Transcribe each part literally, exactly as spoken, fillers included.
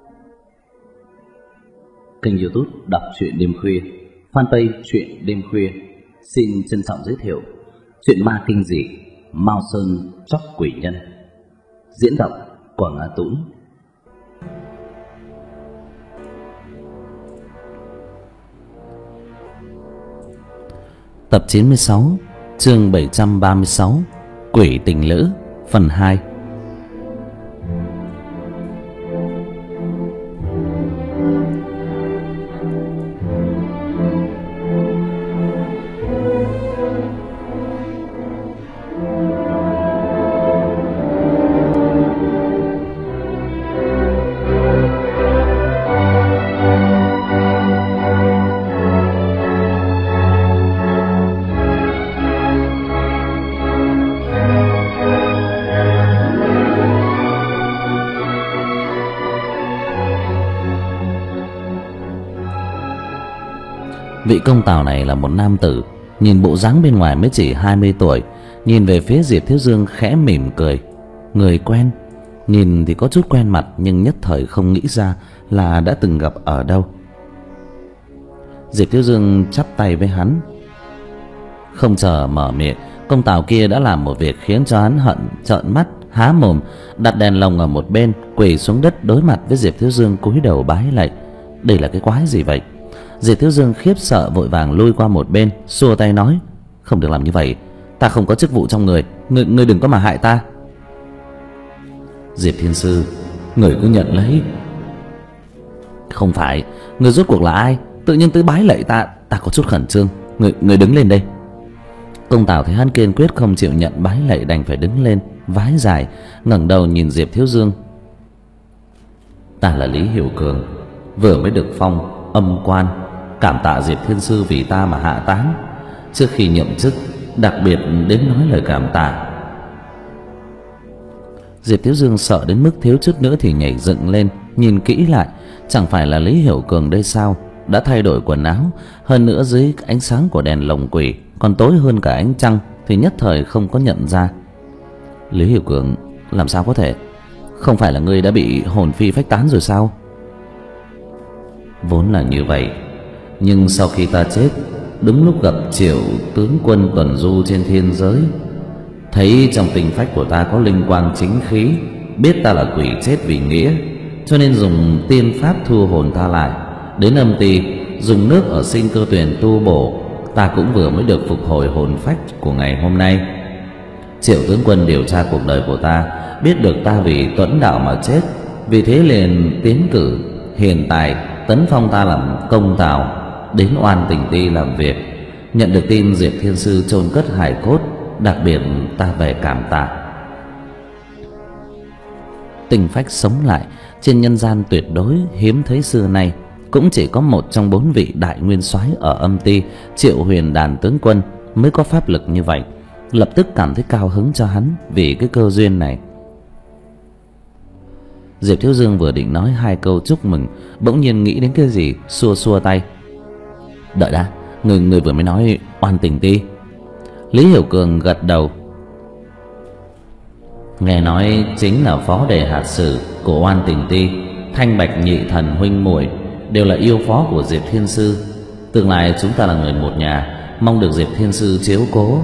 Kênh YouTube Đọc truyện đêm khuya, fanpage truyện đêm khuya xin trân trọng giới thiệu truyện ma kinh dị Mao Sơn Chóc Quỷ Nhân, diễn đọc Quảng Á Tũng. Tập chín mươi sáu, chương bảy trăm ba mươi sáu, Quỷ tình lữ, phần hai. Vị công tào này là một nam tử, nhìn bộ dáng bên ngoài mới chỉ hai mươi tuổi. Nhìn về phía Diệp Thiếu Dương khẽ mỉm cười. Người quen, nhìn thì có chút quen mặt, nhưng nhất thời không nghĩ ra là đã từng gặp ở đâu. Diệp Thiếu Dương chắp tay với hắn. Không chờ mở miệng, công tào kia đã làm một việc khiến cho hắn hận trợn mắt há mồm, đặt đèn lồng ở một bên, quỳ xuống đất đối mặt với Diệp Thiếu Dương, cúi đầu bái lạy. Đây là cái quái gì vậy? Diệp Thiếu Dương khiếp sợ vội vàng lui qua một bên, xua tay nói: không được làm như vậy, ta không có chức vụ trong người, người, người đừng có mà hại ta. Diệp Thiên Sư, người cứ nhận lấy. Không phải, người rốt cuộc là ai? Tự nhiên tới bái lạy ta, ta có chút khẩn trương. Người, người đứng lên đây. Công tào thấy hắn kiên quyết không chịu nhận bái lạy, đành phải đứng lên, vái dài, ngẩng đầu nhìn Diệp Thiếu Dương. Ta là Lý Hiểu Cường, vừa mới được phong âm quan. Cảm tạ Diệp Thiên Sư vì ta mà hạ táng. Trước khi nhậm chức, đặc biệt đến nói lời cảm tạ. Diệp Thiếu Dương sợ đến mức thiếu chút nữa thì nhảy dựng lên, nhìn kỹ lại, chẳng phải là Lý Hiểu Cường đây sao? Đã thay đổi quần áo, hơn nữa dưới ánh sáng của đèn lồng quỷ còn tối hơn cả ánh trăng, thì nhất thời không có nhận ra. Lý Hiểu Cường, làm sao có thể? Không phải là ngươi đã bị hồn phi phách tán rồi sao? Vốn là như vậy, nhưng sau khi ta chết, đúng lúc gặp Triệu tướng quân tuần du trên thiên giới, thấy trong tình phách của ta có linh quang chính khí, biết ta là quỷ chết vì nghĩa, cho nên dùng tiên pháp thu hồn ta lại. Đến âm ty dùng nước ở sinh cơ tuyển tu bổ, ta cũng vừa mới được phục hồi hồn phách của ngày hôm nay. Triệu tướng quân điều tra cuộc đời của ta, biết được ta vì tuẫn đạo mà chết, vì thế liền tiến cử hiện tại tấn phong ta làm công tào, đến Oan Tình Ti làm việc. Nhận được tin Diệp Thiên Sư chôn cất hài cốt, đặc biệt ta về cảm tạ. Tình phách sống lại trên nhân gian tuyệt đối hiếm thấy xưa nay, cũng chỉ có một trong bốn vị đại nguyên soái ở âm ty, Triệu Huyền Đàn tướng quân, mới có pháp lực như vậy. Lập tức cảm thấy cao hứng cho hắn vì cái cơ duyên này. Diệp Thiếu Dương vừa định nói hai câu chúc mừng, bỗng nhiên nghĩ đến cái gì, xua xua tay. Đợi đã, người người vừa mới nói Oan Tình Ti. Lý Hiểu Cường gật đầu. Nghe nói chính là phó đề hạt sử của Oan Tình Ti, Thanh Bạch nhị thần huynh muội đều là yêu phó của Diệp Thiên Sư. Tương lai chúng ta là người một nhà, mong được Diệp Thiên Sư chiếu cố.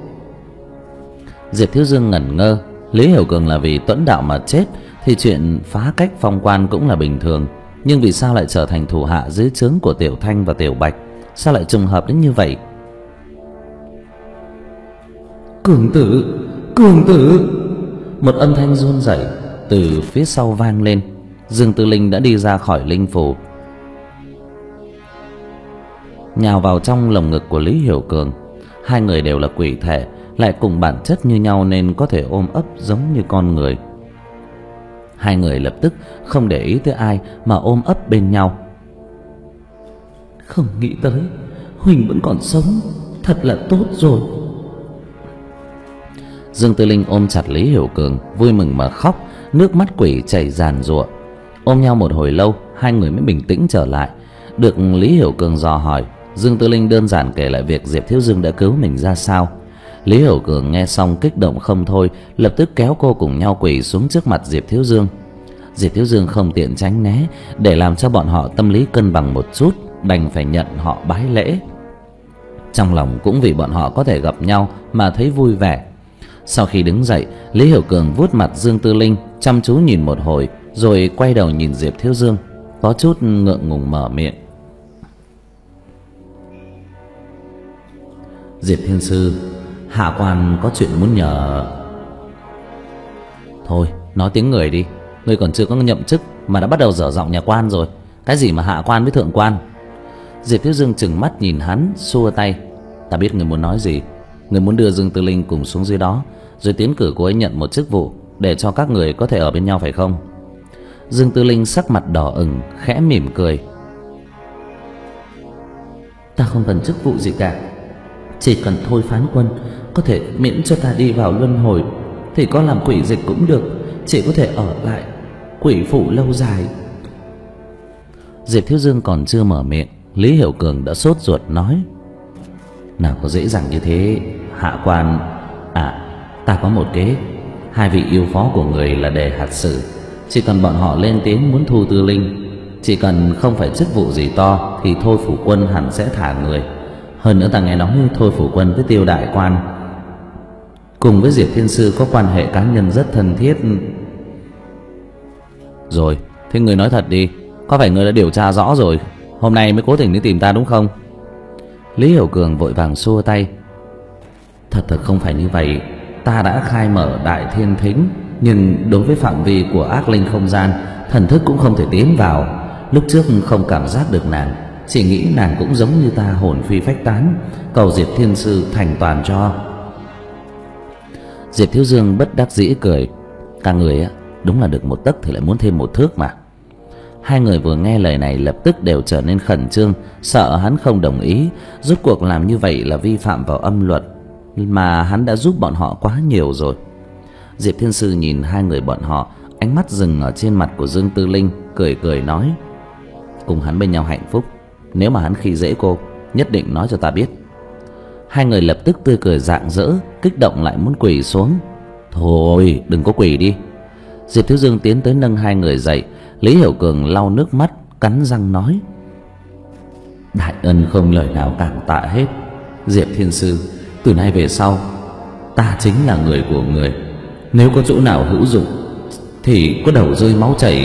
Diệp Thiếu Dương ngẩn ngơ. Lý Hiểu Cường là vì tuẫn đạo mà chết thì chuyện phá cách phong quan cũng là bình thường, nhưng vì sao lại trở thành thủ hạ dưới trướng của Tiểu Thanh và Tiểu Bạch? Sao lại trùng hợp đến như vậy? Cường tử, cường tử! Một âm thanh run rẩy từ phía sau vang lên. Dương Tư Linh đã đi ra khỏi linh phủ, nhào vào trong lồng ngực của Lý Hiểu Cường. Hai người đều là quỷ thể, lại cùng bản chất như nhau nên có thể ôm ấp giống như con người. Hai người lập tức không để ý tới ai mà ôm ấp bên nhau. Không nghĩ tới Huỳnh vẫn còn sống, thật là tốt rồi. Dương Tư Linh ôm chặt Lý Hiểu Cường, vui mừng mà khóc, nước mắt quỷ chảy ràn rụa. Ôm nhau một hồi lâu, hai người mới bình tĩnh trở lại. Được Lý Hiểu Cường dò hỏi, Dương Tư Linh đơn giản kể lại việc Diệp Thiếu Dương đã cứu mình ra sao. Lý Hiểu Cường nghe xong kích động không thôi, lập tức kéo cô cùng nhau quỳ xuống trước mặt Diệp Thiếu Dương. Diệp Thiếu Dương không tiện tránh né, để làm cho bọn họ tâm lý cân bằng một chút, đành phải nhận họ bái lễ. Trong lòng cũng vì bọn họ có thể gặp nhau mà thấy vui vẻ. Sau khi đứng dậy, Lý Hiểu Cường vuốt mặt Dương Tư Linh, chăm chú nhìn một hồi, rồi quay đầu nhìn Diệp Thiếu Dương, có chút ngượng ngùng mở miệng. Diệp Thiên Sư, hạ quan có chuyện muốn nhờ. Thôi, nói tiếng người đi. Ngươi còn chưa có nhậm chức mà đã bắt đầu dở giọng nhà quan rồi. Cái gì mà hạ quan với thượng quan? Diệp Thiếu Dương trừng mắt nhìn hắn, xua tay. Ta biết người muốn nói gì. Người muốn đưa Dương Tư Linh cùng xuống dưới đó, rồi tiến cử cô ấy nhận một chức vụ, để cho các người có thể ở bên nhau phải không? Dương Tư Linh sắc mặt đỏ ửng, khẽ mỉm cười. Ta không cần chức vụ gì cả, chỉ cần thôi phán quân có thể miễn cho ta đi vào luân hồi, thì có làm quỷ dịch cũng được, chỉ có thể ở lại quỷ phủ lâu dài. Diệp Thiếu Dương còn chưa mở miệng, Lý Hiểu Cường đã sốt ruột nói. Nào có dễ dàng như thế, hạ quan. À, ta có một kế. Hai vị yêu phó của người là Đề Hạt Sử, chỉ cần bọn họ lên tiếng muốn thu Tư Linh, chỉ cần không phải chức vụ gì to, thì Thôi phủ quân hẳn sẽ thả người. Hơn nữa ta nghe nói Thôi phủ quân với Tiêu đại quan cùng với Diệp Thiên Sư có quan hệ cá nhân rất thân thiết. Rồi, thế người nói thật đi, có phải người đã điều tra rõ rồi, hôm nay mới cố tình đi tìm ta đúng không? Lý Hiểu Cường vội vàng xua tay. Thật thật không phải như vậy. Ta đã khai mở Đại Thiên Thính, nhưng đối với phạm vi của ác linh không gian, thần thức cũng không thể tiến vào. Lúc trước không cảm giác được nàng, chỉ nghĩ nàng cũng giống như ta hồn phi phách tán, cầu Diệp Thiên Sư thành toàn cho. Diệp Thiếu Dương bất đắc dĩ cười. Các người á, đúng là được một tấc thì lại muốn thêm một thước mà. Hai người vừa nghe lời này lập tức đều trở nên khẩn trương, sợ hắn không đồng ý. Rốt cuộc làm như vậy là vi phạm vào âm luật mà hắn đã giúp bọn họ quá nhiều rồi. Diệp Thiên Sư nhìn hai người bọn họ, ánh mắt dừng ở trên mặt của Dương Tư Linh, cười cười nói. Cùng hắn bên nhau hạnh phúc, nếu mà hắn khi dễ cô, nhất định nói cho ta biết. Hai người lập tức tươi cười rạng rỡ, kích động lại muốn quỳ xuống. Thôi đừng có quỳ đi. Diệp Thiếu Dương tiến tới nâng hai người dậy. Lý Hiểu Cường lau nước mắt, cắn răng nói. Đại ân không lời nào cảm tạ hết. Diệp Thiên Sư, từ nay về sau ta chính là người của người. Nếu có chỗ nào hữu dụng thì có đầu rơi máu chảy.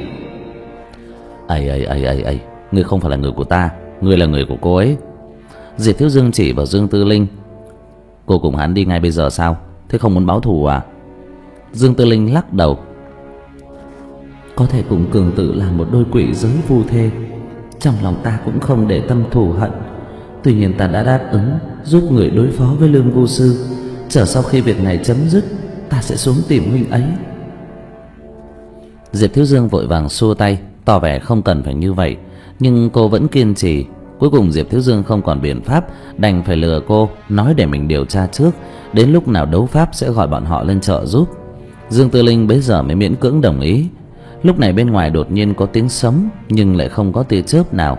Ây ây ây ây ây, ngươi không phải là người của ta, ngươi là người của cô ấy. Diệp Thiếu Dương chỉ vào Dương Tư Linh. Cô cùng hắn đi ngay bây giờ sao? Thế không muốn báo thù à? Dương Tư Linh lắc đầu. Có thể cùng Cường Tử làm một đôi quỷ giới phu thê, trong lòng ta cũng không để tâm thù hận. Tuy nhiên ta đã đáp ứng giúp người đối phó với Lương Vô Sư. Chờ sau khi việc này chấm dứt, ta sẽ xuống tìm huynh ấy. Diệp Thiếu Dương vội vàng xua tay, tỏ vẻ không cần phải như vậy. Nhưng cô vẫn kiên trì. Cuối cùng Diệp Thiếu Dương không còn biện pháp, đành phải lừa cô, nói để mình điều tra trước, đến lúc nào đấu pháp sẽ gọi bọn họ lên trợ giúp. Dương Tư Linh bấy giờ mới miễn cưỡng đồng ý. Lúc này bên ngoài đột nhiên có tiếng sấm, nhưng lại không có tia chớp nào.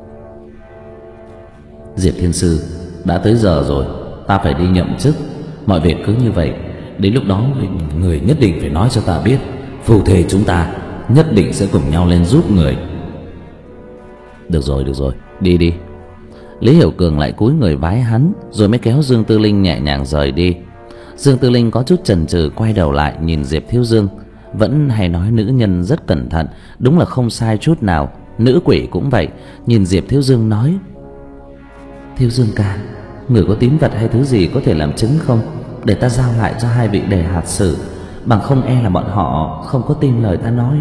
Diệp Thiên Sư, đã tới giờ rồi, ta phải đi nhậm chức. Mọi việc cứ như vậy, đến lúc đó người nhất định phải nói cho ta biết. Phù thề chúng ta nhất định sẽ cùng nhau lên giúp người. Được rồi, được rồi, đi đi. Lý Hiểu Cường lại cúi người vái hắn, rồi mới kéo Dương Tư Linh nhẹ nhàng rời đi. Dương Tư Linh có chút chần chừ quay đầu lại nhìn Diệp Thiếu Dương. Vẫn hay nói nữ nhân rất cẩn thận, đúng là không sai chút nào. Nữ quỷ cũng vậy, nhìn Diệp Thiếu Dương nói. Thiếu Dương ca, người có tín vật hay thứ gì có thể làm chứng không, để ta giao lại cho hai vị Đề Hạt Sử, bằng không e là bọn họ không có tin lời ta nói.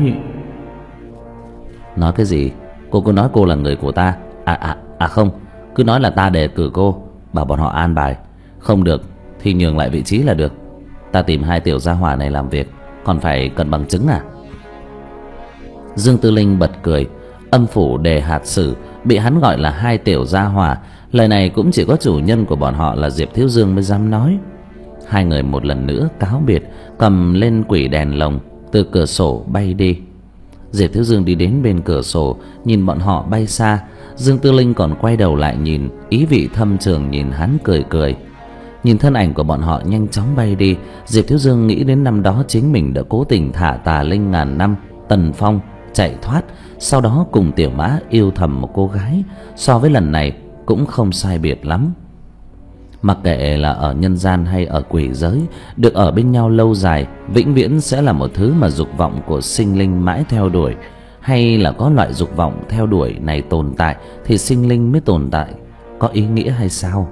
Nói cái gì? Cô cứ nói cô là người của ta. À à à không, cứ nói là ta đề cử cô, bảo bọn họ an bài. Không được thì nhường lại vị trí là được. Ta tìm hai tiểu gia hỏa này làm việc, còn phải cần bằng chứng à? Dương Tư Linh bật cười. Âm phủ Đề Hạt Sử bị hắn gọi là hai tiểu gia hỏa, lời này cũng chỉ có chủ nhân của bọn họ là Diệp Thiếu Dương mới dám nói. Hai người một lần nữa cáo biệt, cầm lên quỷ đèn lồng, từ cửa sổ bay đi. Diệp Thiếu Dương đi đến bên cửa sổ, nhìn bọn họ bay xa. Dương Tư Linh còn quay đầu lại nhìn, ý vị thâm trường nhìn hắn cười cười. Nhìn thân ảnh của bọn họ nhanh chóng bay đi, Diệp Thiếu Dương nghĩ đến năm đó chính mình đã cố tình thả Tà Linh ngàn năm, Tần Phong chạy thoát, sau đó cùng Tiểu Mã yêu thầm một cô gái, so với lần này cũng không sai biệt lắm. Mặc kệ là ở nhân gian hay ở quỷ giới, được ở bên nhau lâu dài vĩnh viễn sẽ là một thứ mà dục vọng của sinh linh mãi theo đuổi, hay là có loại dục vọng theo đuổi này tồn tại thì sinh linh mới tồn tại, có ý nghĩa hay sao?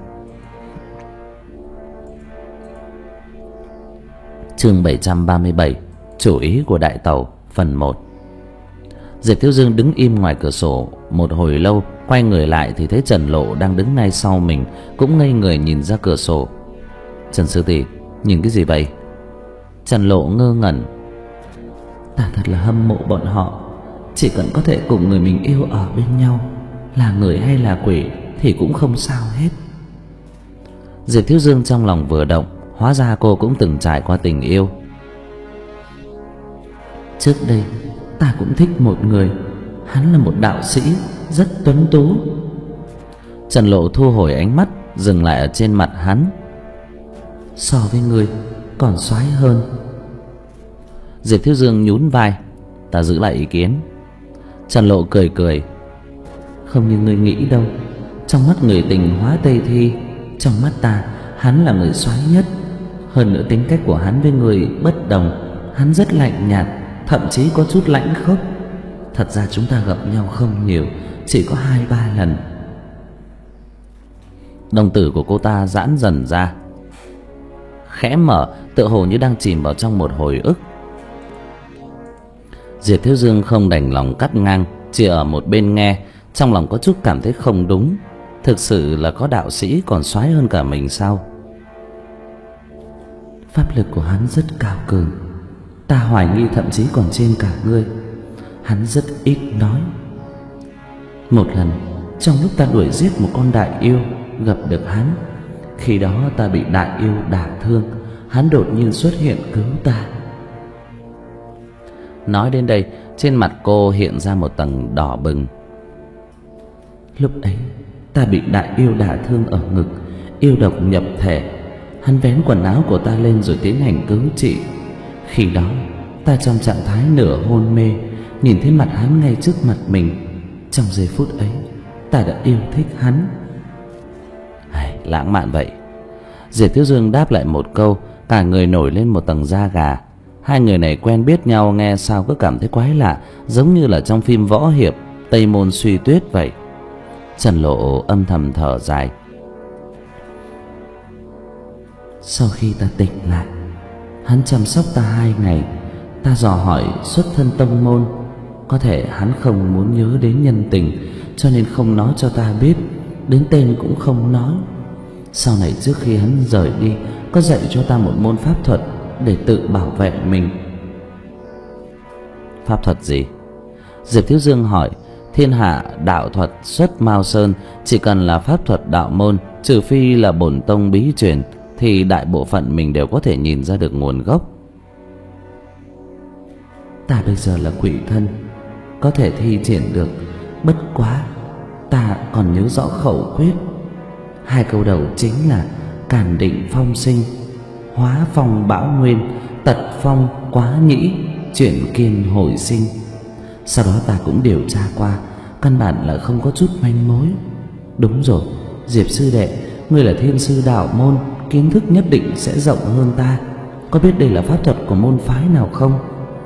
Chương bảy trăm ba mươi bảy, chủ ý của đại tẩu, phần một. Diệp Thiếu Dương đứng im ngoài cửa sổ một hồi lâu, quay người lại thì thấy Trần Lộ đang đứng ngay sau mình, cũng ngây người nhìn ra cửa sổ. Trần sư tỷ, nhìn cái gì vậy? Trần Lộ ngơ ngẩn. Ta thật là hâm mộ bọn họ, chỉ cần có thể cùng người mình yêu ở bên nhau, là người hay là quỷ thì cũng không sao hết. Diệp Thiếu Dương trong lòng vừa động, hóa ra cô cũng từng trải qua tình yêu. Trước đây ta cũng thích một người, hắn là một đạo sĩ rất tuấn tú. Trần Lộ thu hồi ánh mắt, dừng lại ở trên mặt hắn. So với người còn soái hơn. Diệp Thiếu Dương nhún vai. Ta giữ lại ý kiến. Trần Lộ cười cười. Không như người nghĩ đâu, trong mắt người tình hóa Tây Thi, trong mắt ta hắn là người soái nhất. Hơn nữa tính cách của hắn với người bất đồng, hắn rất lạnh nhạt, thậm chí có chút lãnh khốc. Thật ra chúng ta gặp nhau không nhiều, chỉ có hai ba lần. Đồng tử của cô ta giãn dần ra, khẽ mở, tựa hồ như đang chìm vào trong một hồi ức. Diệp Thiếu Dương không đành lòng cắt ngang, chỉ ở một bên nghe, trong lòng có chút cảm thấy không đúng. Thực sự là có đạo sĩ còn soái hơn cả mình sao? Pháp lực của hắn rất cao cường, ta hoài nghi thậm chí còn trên cả ngươi. Hắn rất ít nói. Một lần trong lúc ta đuổi giết một con đại yêu, gặp được hắn. Khi đó ta bị đại yêu đả thương, hắn đột nhiên xuất hiện cứu ta. Nói đến đây, trên mặt cô hiện ra một tầng đỏ bừng. Lúc ấy ta bị đại yêu đả thương ở ngực, yêu độc nhập thể. Hắn vén quần áo của ta lên rồi tiến hành cứu trị. Khi đó ta trong trạng thái nửa hôn mê, nhìn thấy mặt hắn ngay trước mặt mình. Trong giây phút ấy ta đã yêu thích hắn. Ai, lãng mạn vậy. Diệp Thiếu Dương đáp lại một câu, cả người nổi lên một tầng da gà. Hai người này quen biết nhau, nghe sao cứ cảm thấy quái lạ, giống như là trong phim võ hiệp Tây Môn Suy Tuyết vậy. Trần Lộ âm thầm thở dài. Sau khi ta tỉnh lại, hắn chăm sóc ta hai ngày. Ta dò hỏi xuất thân tông môn, có thể hắn không muốn nhớ đến nhân tình, cho nên không nói cho ta biết, đến tên cũng không nói. Sau này trước khi hắn rời đi, có dạy cho ta một môn pháp thuật để tự bảo vệ mình. Pháp thuật gì? Diệp Thiếu Dương hỏi. Thiên hạ đạo thuật xuất Mao Sơn, chỉ cần là pháp thuật đạo môn, trừ phi là bổn tông bí truyền, thì đại bộ phận mình đều có thể nhìn ra được nguồn gốc. Ta bây giờ là quỷ thân, có thể thi triển được, bất quá ta còn nhớ rõ khẩu quyết. Hai câu đầu chính là càn định phong sinh, hóa phong bão nguyên, tật phong quá nhĩ, chuyển kiên hồi sinh. Sau đó ta cũng điều tra qua, căn bản là không có chút manh mối. Đúng rồi, Diệp sư đệ, ngươi là thiên sư đạo môn, kiến thức nhất định sẽ rộng hơn ta. Có biết đây là pháp thuật của môn phái nào không?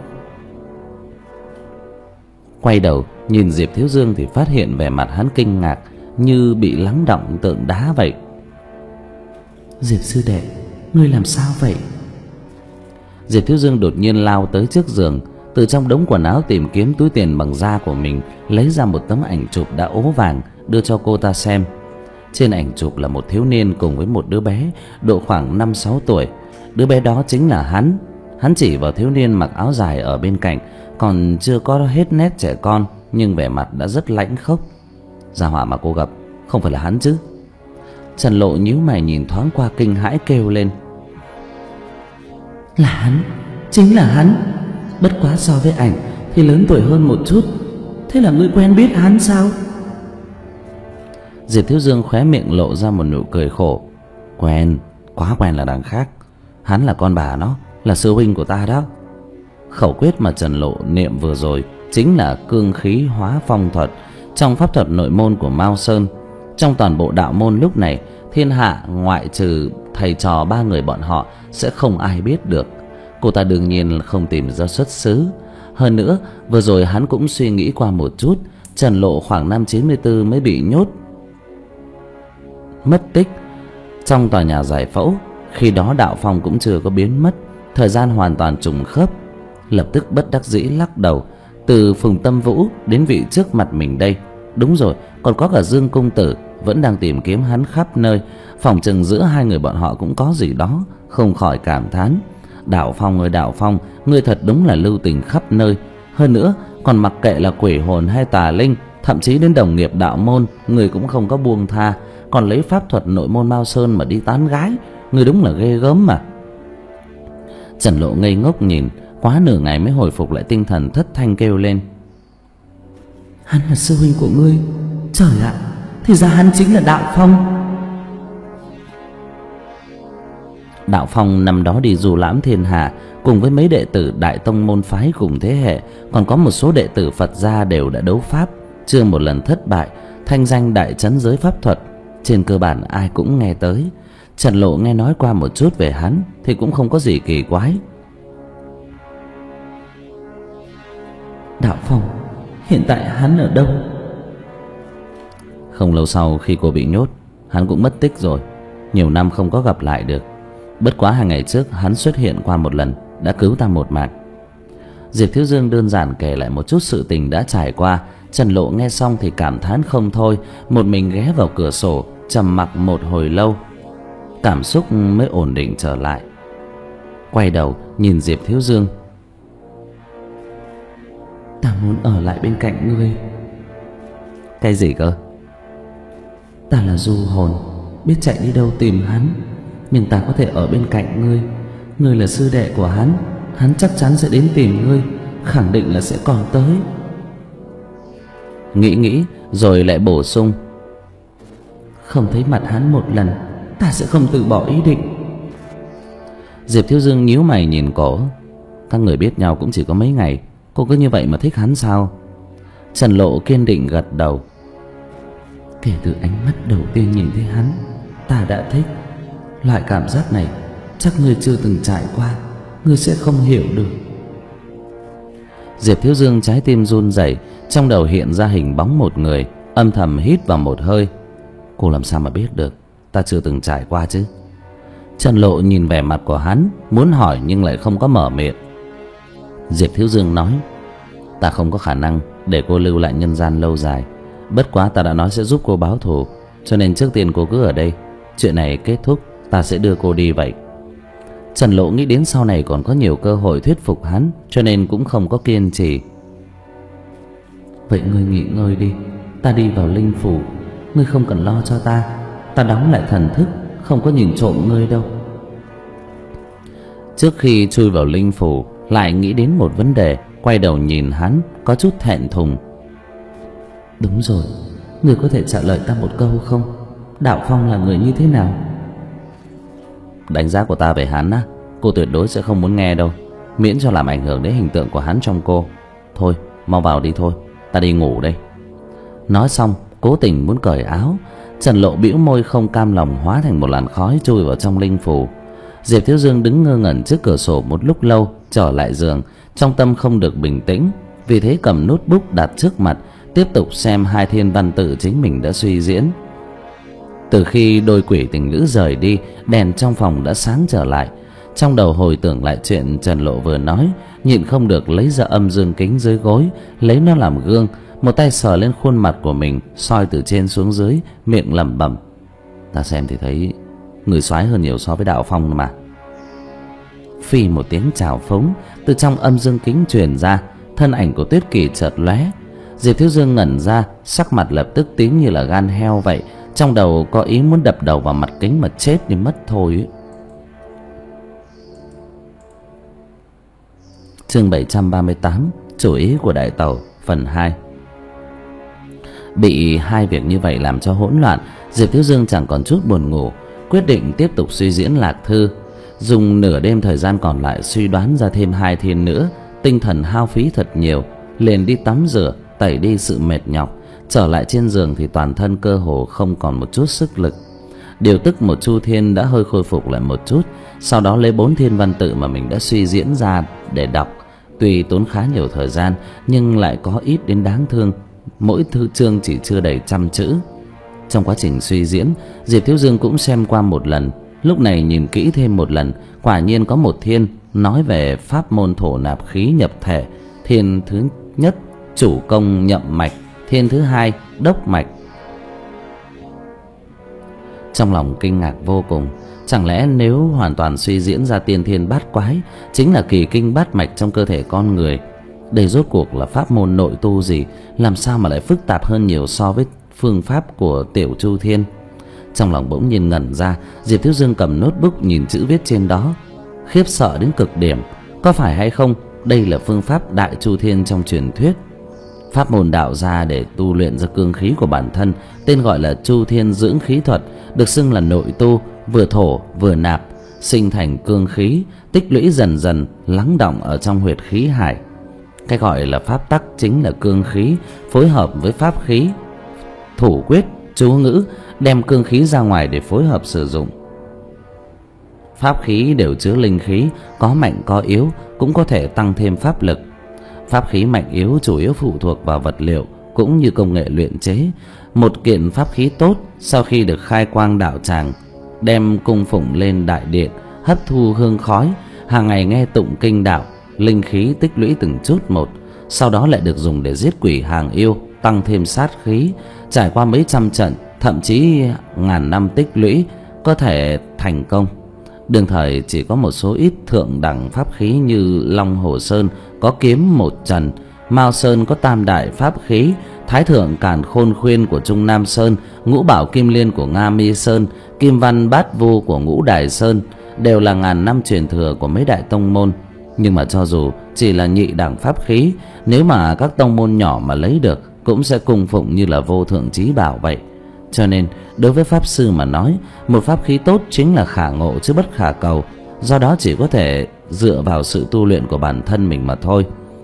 Quay đầu nhìn Diệp Thiếu Dương thì phát hiện vẻ mặt hắn kinh ngạc, như bị lắng động tượng đá vậy. Diệp sư đệ, ngươi làm sao vậy? Diệp Thiếu Dương đột nhiên lao tới trước giường, từ trong đống quần áo tìm kiếm túi tiền bằng da của mình, lấy ra một tấm ảnh chụp đã ố vàng, đưa cho cô ta xem. Trên ảnh chụp là một thiếu niên cùng với một đứa bé độ khoảng năm sáu tuổi. Đứa bé đó chính là hắn. Hắn chỉ vào thiếu niên mặc áo dài ở bên cạnh, còn chưa có hết nét trẻ con, nhưng vẻ mặt đã rất lãnh khốc. Gia hỏa mà cô gặp không phải là hắn chứ? Trần Lộ nhíu mày nhìn thoáng qua, kinh hãi kêu lên. Là hắn, chính là hắn. Bất quá so với ảnh thì lớn tuổi hơn một chút. Thế là ngươi quen biết hắn sao? Diệp Thiếu Dương khóe miệng lộ ra một nụ cười khổ. Quen, quá quen là đằng khác. Hắn là con bà nó, là sư huynh của ta đó. Khẩu quyết mà Trần Lộ niệm vừa rồi chính là cương khí hóa phong thuật trong pháp thuật nội môn của Mao Sơn. Trong toàn bộ đạo môn lúc này, thiên hạ ngoại trừ thầy trò ba người bọn họ sẽ không ai biết được. Cô ta đương nhiên không tìm ra xuất xứ. Hơn nữa, vừa rồi hắn cũng suy nghĩ qua một chút, Trần Lộ khoảng năm chín mươi tư mới bị nhốt mất tích trong tòa nhà giải phẫu. Khi đó đạo phong cũng chưa có biến mất, thời gian hoàn toàn trùng khớp. Lập tức bất đắc dĩ lắc đầu. Từ Phùng Tâm Vũ đến vị trước mặt mình đây, đúng rồi, còn có cả Dương công tử vẫn đang tìm kiếm hắn khắp nơi. Phòng chừng giữa hai người bọn họ cũng có gì đó. Không khỏi cảm thán, Đạo Phong ơi Đạo Phong, ngươi thật đúng là lưu tình khắp nơi. Hơn nữa còn mặc kệ là quỷ hồn hay tà linh, thậm chí đến đồng nghiệp đạo môn ngươi cũng không có buông tha, còn lấy pháp thuật nội môn Mao Sơn mà đi tán gái. Ngươi đúng là ghê gớm mà. Trần Lộ ngây ngốc nhìn, quá nửa ngày mới hồi phục lại tinh thần, thất thanh kêu lên: Hắn là sư huynh của ngươi. Trời ạ, thì ra hắn chính là Đạo Phong. Đạo Phong năm đó đi du lãm thiên hạ, cùng với mấy đệ tử đại tông môn phái cùng thế hệ, còn có một số đệ tử Phật gia đều đã đấu pháp, chưa một lần thất bại, thanh danh đại chấn giới pháp thuật, trên cơ bản ai cũng nghe tới. Trần Lộ nghe nói qua một chút về hắn thì cũng không có gì kỳ quái. Đạo Phong, hiện tại hắn ở đâu? Không lâu sau khi cô bị nhốt, hắn cũng mất tích rồi, nhiều năm không có gặp lại được. Bất quá hai ngày trước hắn xuất hiện qua một lần, đã cứu ta một mạng. Diệp Thiếu Dương đơn giản kể lại một chút sự tình đã trải qua. Trần Lộ nghe xong thì cảm thán không thôi, một mình ghé vào cửa sổ trầm mặc một hồi lâu, cảm xúc mới ổn định trở lại. Quay đầu nhìn Diệp Thiếu Dương: Ta muốn ở lại bên cạnh ngươi. Cái gì cơ? Ta là du hồn, biết chạy đi đâu tìm hắn, nhưng ta có thể ở bên cạnh ngươi. Ngươi là sư đệ của hắn, hắn chắc chắn sẽ đến tìm ngươi, khẳng định là sẽ còn tới. Nghĩ nghĩ rồi lại bổ sung: Không thấy mặt hắn một lần, ta sẽ không từ bỏ ý định. Diệp Thiếu Dương nhíu mày nhìn cổ: Các người biết nhau cũng chỉ có mấy ngày, cô cứ như vậy mà thích hắn sao? Trần Lộ kiên định gật đầu: Kể từ ánh mắt đầu tiên nhìn thấy hắn, ta đã thích. Loại cảm giác này chắc ngươi chưa từng trải qua, ngươi sẽ không hiểu được. Diệp Thiếu Dương trái tim run rẩy, trong đầu hiện ra hình bóng một người, âm thầm hít vào một hơi. Cô làm sao mà biết được, ta chưa từng trải qua chứ? Trần Lộ nhìn vẻ mặt của hắn, muốn hỏi nhưng lại không có mở miệng. Diệp Thiếu Dương nói: Ta không có khả năng để cô lưu lại nhân gian lâu dài. Bất quá ta đã nói sẽ giúp cô báo thù, cho nên trước tiên cô cứ ở đây. Chuyện này kết thúc, ta sẽ đưa cô đi vậy. Trần Lộ nghĩ đến sau này còn có nhiều cơ hội thuyết phục hắn, cho nên cũng không có kiên trì. Vậy ngươi nghỉ ngơi đi, ta đi vào linh phủ. Ngươi không cần lo cho ta, ta đóng lại thần thức, không có nhìn trộm ngươi đâu. Trước khi chui vào linh phủ, lại nghĩ đến một vấn đề, quay đầu nhìn hắn, có chút thẹn thùng. Đúng rồi, ngươi có thể trả lời ta một câu không? Đạo Phong là người như thế nào? Đánh giá của ta về hắn á, cô tuyệt đối sẽ không muốn nghe đâu, miễn cho làm ảnh hưởng đến hình tượng của hắn trong cô. Thôi, mau vào đi thôi, ta đi ngủ đây. Nói xong, cố tình muốn cởi áo. Trần Lộ bĩu môi không cam lòng, hóa thành một làn khói chui vào trong linh phủ. Diệp Thiếu Dương đứng ngơ ngẩn trước cửa sổ một lúc lâu, trở lại giường, trong tâm không được bình tĩnh, vì thế cầm notebook đặt trước mặt, tiếp tục xem hai thiên văn tự chính mình đã suy diễn. Từ khi đôi quỷ tình lữ rời đi, đèn trong phòng đã sáng trở lại. Trong đầu hồi tưởng lại chuyện Trần Lộ vừa nói, nhịn không được lấy ra âm dương kính dưới gối, lấy nó làm gương, một tay sờ lên khuôn mặt của mình, soi từ trên xuống dưới, miệng lẩm bẩm: Ta xem thì thấy người soái hơn nhiều so với Đạo Phong mà. Phi một tiếng chào phúng từ trong âm dương kính truyền ra, thân ảnh của Tuyết Kỳ chợt lóe. Diệp Thiếu Dương ngẩn ra, sắc mặt lập tức tím như là gan heo vậy, trong đầu có ý muốn đập đầu vào mặt kính mà chết đi mất thôi ấy. Chương bảy trăm ba mươi tám, chủ ý của đại tẩu, phần hai. Bị hai việc như vậy làm cho hỗn loạn, Diệp Thiếu Dương chẳng còn chút buồn ngủ, quyết định tiếp tục suy diễn lạc thư, dùng nửa đêm thời gian còn lại suy đoán ra thêm hai thiên nữa, tinh thần hao phí thật nhiều, liền đi tắm rửa tẩy đi sự mệt nhọc. Trở lại trên giường thì toàn thân cơ hồ không còn một chút sức lực. Điều tức một chu thiên đã hơi khôi phục lại một chút, sau đó lấy bốn thiên văn tự mà mình đã suy diễn ra để đọc. Tuy tốn khá nhiều thời gian nhưng lại có ít đến đáng thương, mỗi thư chương chỉ chưa đầy trăm chữ. Trong quá trình suy diễn, Diệp Thiếu Dương cũng xem qua một lần, lúc này nhìn kỹ thêm một lần, quả nhiên có một thiên nói về pháp môn thổ nạp khí nhập thể. Thiên thứ nhất chủ công nhậm mạch, thiên thứ hai đốc mạch. Trong lòng kinh ngạc vô cùng, chẳng lẽ nếu hoàn toàn suy diễn ra tiên thiên bát quái chính là kỳ kinh bát mạch trong cơ thể con người? Đây rốt cuộc là pháp môn nội tu gì, làm sao mà lại phức tạp hơn nhiều so với phương pháp của Tiểu Chu Thiên? Trong lòng bỗng nhiên ngẩn ra, Diệp Thiếu Dương cầm notebook nhìn chữ viết trên đó, khiếp sợ đến cực điểm. Có phải hay không đây là phương pháp Đại Chu Thiên trong truyền thuyết? Pháp môn đạo gia để tu luyện ra cương khí của bản thân, tên gọi là Chu Thiên dưỡng khí thuật, được xưng là nội tu, vừa thổ vừa nạp, sinh thành cương khí, tích lũy dần dần lắng đọng ở trong huyệt khí hải. Cái gọi là pháp tắc chính là cương khí phối hợp với pháp khí, thủ quyết, chú ngữ, đem cương khí ra ngoài để phối hợp sử dụng. Pháp khí đều chứa linh khí, có mạnh có yếu, cũng có thể tăng thêm pháp lực. Pháp khí mạnh yếu chủ yếu phụ thuộc vào vật liệu cũng như công nghệ luyện chế. Một kiện pháp khí tốt sau khi được khai quang đạo tràng, đem cung phụng lên đại điện, hấp thu hương khói, hàng ngày nghe tụng kinh đạo, linh khí tích lũy từng chút một, sau đó lại được dùng để giết quỷ hàng yêu, tăng thêm sát khí. Trải qua mấy trăm trận, thậm chí ngàn năm tích lũy, có thể thành công. Đương thời chỉ có một số ít thượng đẳng pháp khí như Long Hồ Sơn có kiếm một trần, Mao Sơn có tam đại pháp khí, Thái Thượng Càn Khôn Khuyên của Trung Nam Sơn, Ngũ Bảo Kim Liên của Nga Mi Sơn, Kim Văn Bát Vu của Ngũ Đài Sơn, đều là ngàn năm truyền thừa của mấy đại tông môn. Nhưng mà cho dù chỉ là nhị đẳng pháp khí, nếu mà các tông môn nhỏ mà lấy được cũng sẽ cung phụng như là vô thượng chí bảo vậy. Cho nên đối với pháp sư mà nói, một pháp khí tốt chính là khả ngộ chứ bất khả cầu, do đó chỉ có thể dựa vào sự tu luyện của bản thân mình mà thôi.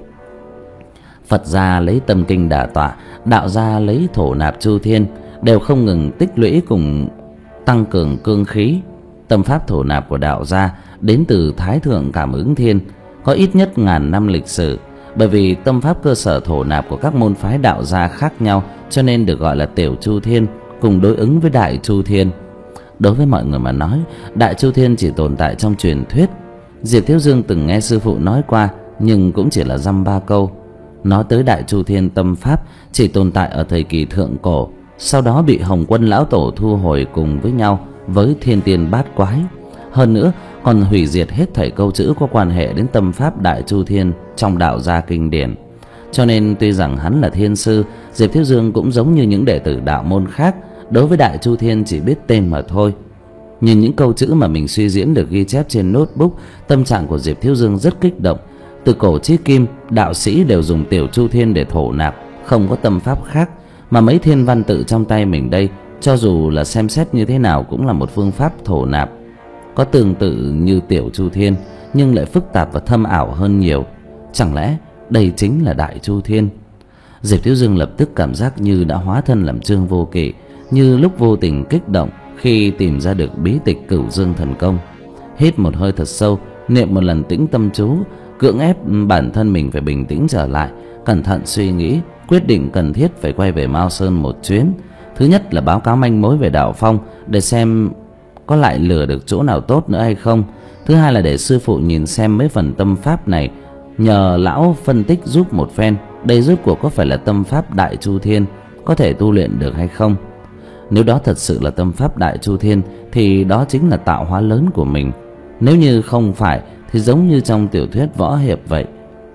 Phật gia lấy tâm kinh đả tọa, đạo gia lấy thổ nạp chu thiên, đều không ngừng tích lũy cùng tăng cường cương khí. Tâm pháp thổ nạp của đạo gia đến từ Thái Thượng Cảm Ứng Thiên, có ít nhất ngàn năm lịch sử. Bởi vì tâm pháp cơ sở thổ nạp của các môn phái đạo gia khác nhau, cho nên được gọi là Tiểu Chu Thiên, cùng đối ứng với Đại Chu Thiên. Đối với mọi người mà nói, Đại Chu Thiên chỉ tồn tại trong truyền thuyết. Diệp Thiếu Dương từng nghe sư phụ nói qua, nhưng cũng chỉ là dăm ba câu. Nói tới Đại Chu Thiên tâm pháp chỉ tồn tại ở thời kỳ thượng cổ, sau đó bị Hồng Quân lão tổ thu hồi cùng với nhau với thiên tiên bát quái. Hơn nữa còn hủy diệt hết thảy câu chữ có quan hệ đến tâm pháp Đại Chu Thiên trong đạo gia kinh điển. Cho nên tuy rằng hắn là thiên sư, Diệp Thiếu Dương cũng giống như những đệ tử đạo môn khác, đối với Đại Chu Thiên chỉ biết tên mà thôi. Nhìn những câu chữ mà mình suy diễn được ghi chép trên notebook, tâm trạng của Diệp Thiếu Dương rất kích động. Từ cổ chí kim, đạo sĩ đều dùng Tiểu Chu Thiên để thổ nạp, không có tâm pháp khác. Mà mấy thiên văn tự trong tay mình đây, cho dù là xem xét như thế nào cũng là một phương pháp thổ nạp, có tương tự như Tiểu Chu Thiên nhưng lại phức tạp và thâm ảo hơn nhiều. Chẳng lẽ đây chính là Đại Chu Thiên? Diệp Thiếu Dương lập tức cảm giác như đã hóa thân làm Trương Vô Kỵ, như lúc vô tình kích động khi tìm ra được bí tịch Cửu Dương thần công. Hít một hơi thật sâu, niệm một lần tĩnh tâm chú, cưỡng ép bản thân mình phải bình tĩnh trở lại, cẩn thận suy nghĩ, quyết định cần thiết phải quay về Mao Sơn một chuyến. Thứ nhất là báo cáo manh mối về Đạo Phong để xem có lại lừa được chỗ nào tốt nữa hay không. Thứ hai là để sư phụ nhìn xem mấy phần tâm pháp này, nhờ lão phân tích giúp một phen, đây rốt cuộc có phải là tâm pháp Đại Chu Thiên, có thể tu luyện được hay không. Nếu đó thật sự là tâm pháp Đại Chu Thiên thì đó chính là tạo hóa lớn của mình. Nếu như không phải thì giống như trong tiểu thuyết võ hiệp vậy,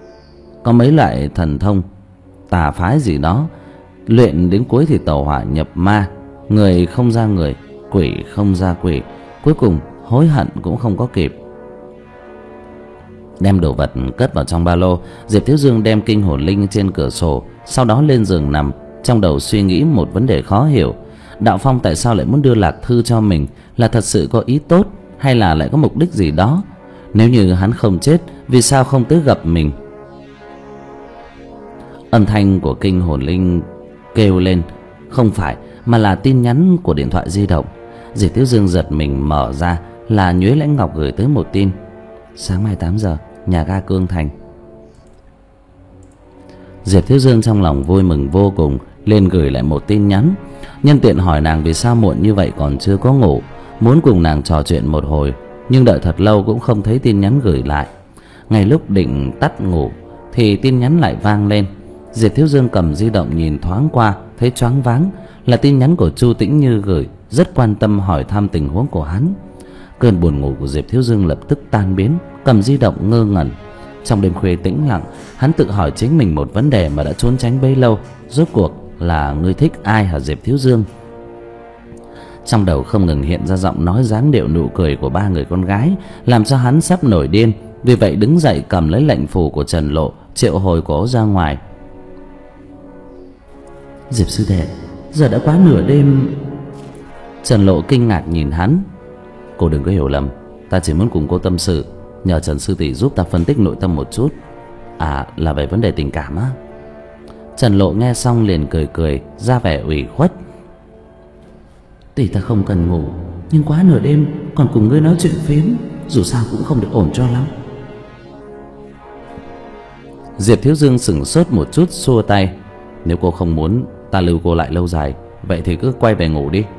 có mấy loại thần thông tà phái gì đó, luyện đến cuối thì tẩu hỏa nhập ma, người không ra người, quỷ không ra quỷ, cuối cùng hối hận cũng không có kịp. Đem đồ vật cất vào trong ba lô, Diệp Thiếu Dương đem kinh hồn linh trên cửa sổ, sau đó lên giường nằm, trong đầu suy nghĩ một vấn đề khó hiểu. Đạo Phong tại sao lại muốn đưa lạc thư cho mình? Là thật sự có ý tốt hay là lại có mục đích gì đó? Nếu như hắn không chết, vì sao không tới gặp mình? Âm thanh của kinh hồn linh kêu lên không phải, mà là tin nhắn của điện thoại di động. Diệp Thiếu Dương giật mình mở ra, là Nhuế Lãnh Ngọc gửi tới một tin: sáng mai tám giờ, nhà ga Cương Thành. Diệp Thiếu Dương trong lòng vui mừng vô cùng, lên gửi lại một tin nhắn, nhân tiện hỏi nàng vì sao muộn như vậy còn chưa có ngủ, muốn cùng nàng trò chuyện một hồi, nhưng đợi thật lâu cũng không thấy tin nhắn gửi lại. Ngay lúc định tắt ngủ thì tin nhắn lại vang lên. Diệp Thiếu Dương cầm di động nhìn thoáng qua, thấy choáng váng, là tin nhắn của Chu Tĩnh Như gửi, rất quan tâm hỏi thăm tình huống của hắn. Cơn buồn ngủ của Diệp Thiếu Dương lập tức tan biến, cầm di động ngơ ngẩn. Trong đêm khuya tĩnh lặng, hắn tự hỏi chính mình một vấn đề mà đã trốn tránh bấy lâu: rốt cuộc là ngươi thích ai hả Diệp Thiếu Dương? Trong đầu không ngừng hiện ra giọng nói, dáng điệu, nụ cười của ba người con gái, làm cho hắn sắp nổi điên. Vì vậy đứng dậy cầm lấy lệnh phù của Trần Lộ, triệu hồi cổ ra ngoài. Diệp sư đệ, giờ đã quá nửa đêm. Trần Lộ kinh ngạc nhìn hắn. Cô đừng có hiểu lầm, ta chỉ muốn cùng cô tâm sự, nhờ Trần sư tỷ giúp ta phân tích nội tâm một chút. À, là về vấn đề tình cảm á? Trần Lộ nghe xong liền cười cười, ra vẻ ủy khuất. Tỷ ta không cần ngủ, nhưng quá nửa đêm còn cùng ngươi nói chuyện phiếm, dù sao cũng không được ổn cho lắm. Diệp Thiếu Dương sững sốt một chút, xua tay. Nếu cô không muốn ta lưu cô lại lâu dài, vậy thì cứ quay về ngủ đi.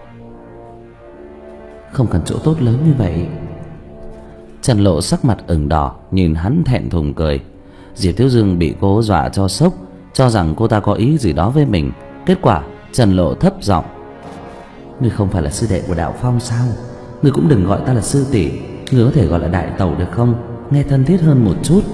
Không cần chỗ tốt lớn như vậy. Trần Lộ sắc mặt ửng đỏ, nhìn hắn thẹn thùng cười. Diệp Thiếu Dương bị cô dọa cho sốc, cho rằng cô ta có ý gì đó với mình. Kết quả Trần Lộ thấp giọng: ngươi không phải là sư đệ của Đạo Phong sao? Ngươi cũng đừng gọi ta là sư tỷ, ngươi có thể gọi là đại tẩu được không? Nghe thân thiết hơn một chút.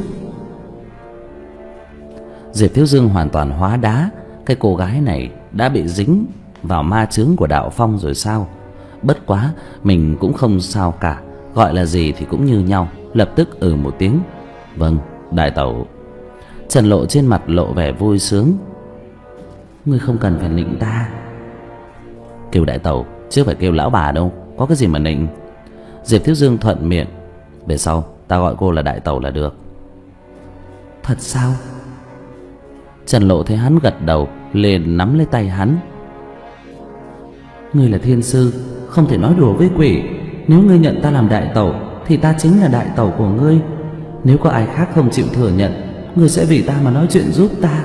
Diệp Thiếu Dương hoàn toàn hóa đá. Cái cô gái này đã bị dính vào ma chướng của Đạo Phong rồi sao? Bất quá mình cũng không sao cả, gọi là gì thì cũng như nhau, lập tức ừ một tiếng. Vâng, đại tẩu. Trần Lộ trên mặt lộ vẻ vui sướng. Ngươi không cần phải nịnh ta. Kêu đại tẩu chứ phải kêu lão bà đâu, có cái gì mà nịnh. Diệp Thiếu Dương thuận miệng. Về sau ta gọi cô là đại tẩu là được. Thật sao? Trần Lộ thấy hắn gật đầu, liền nắm lấy tay hắn. Ngươi là thiên sư, không thể nói đùa với quỷ. Nếu ngươi nhận ta làm đại tẩu thì ta chính là đại tẩu của ngươi. Nếu có ai khác không chịu thừa nhận, ngươi sẽ vì ta mà nói chuyện giúp ta.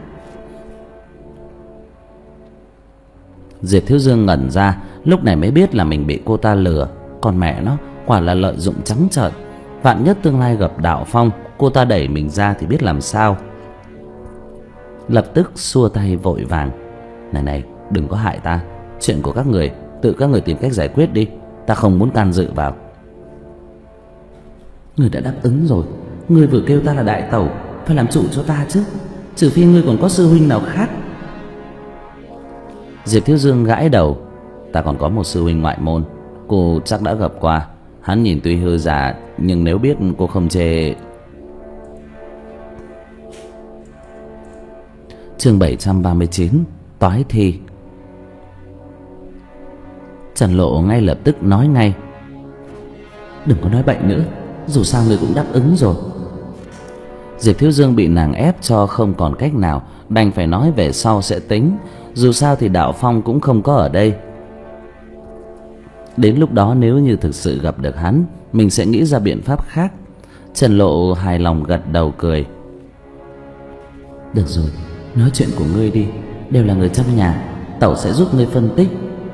Diệp Thiếu Dương ngẩn ra, lúc này mới biết là mình bị cô ta lừa. Còn mẹ nó, quả là lợi dụng trắng trợn. Vạn nhất tương lai gặp Đạo Phong, cô ta đẩy mình ra thì biết làm sao. Lập tức xua tay vội vàng. Này này, đừng có hại ta. Chuyện của các người, tự các người tìm cách giải quyết đi, ta không muốn can dự vào. Ngươi đã đáp ứng rồi. Ngươi vừa kêu ta là đại tẩu, phải làm chủ cho ta chứ. Trừ phi ngươi còn có sư huynh nào khác. Diệp Thiếu Dương gãi đầu. Ta còn có một sư huynh ngoại môn, cô chắc đã gặp qua. Hắn nhìn tuy hư già, nhưng nếu biết cô không chê. Chương bảy trăm ba mươi chín, toái thi. Trần Lộ ngay lập tức nói ngay. Đừng có nói bậy nữa, dù sao người cũng đáp ứng rồi. Diệp Thiếu Dương bị nàng ép cho không còn cách nào, đành phải nói về sau sẽ tính. Dù sao thì Đạo Phong cũng không có ở đây. Đến lúc đó nếu như thực sự gặp được hắn, mình sẽ nghĩ ra biện pháp khác. Trần Lộ hài lòng gật đầu cười. Được rồi, nói chuyện của ngươi đi, đều là người trong nhà, tẩu sẽ giúp ngươi phân tích.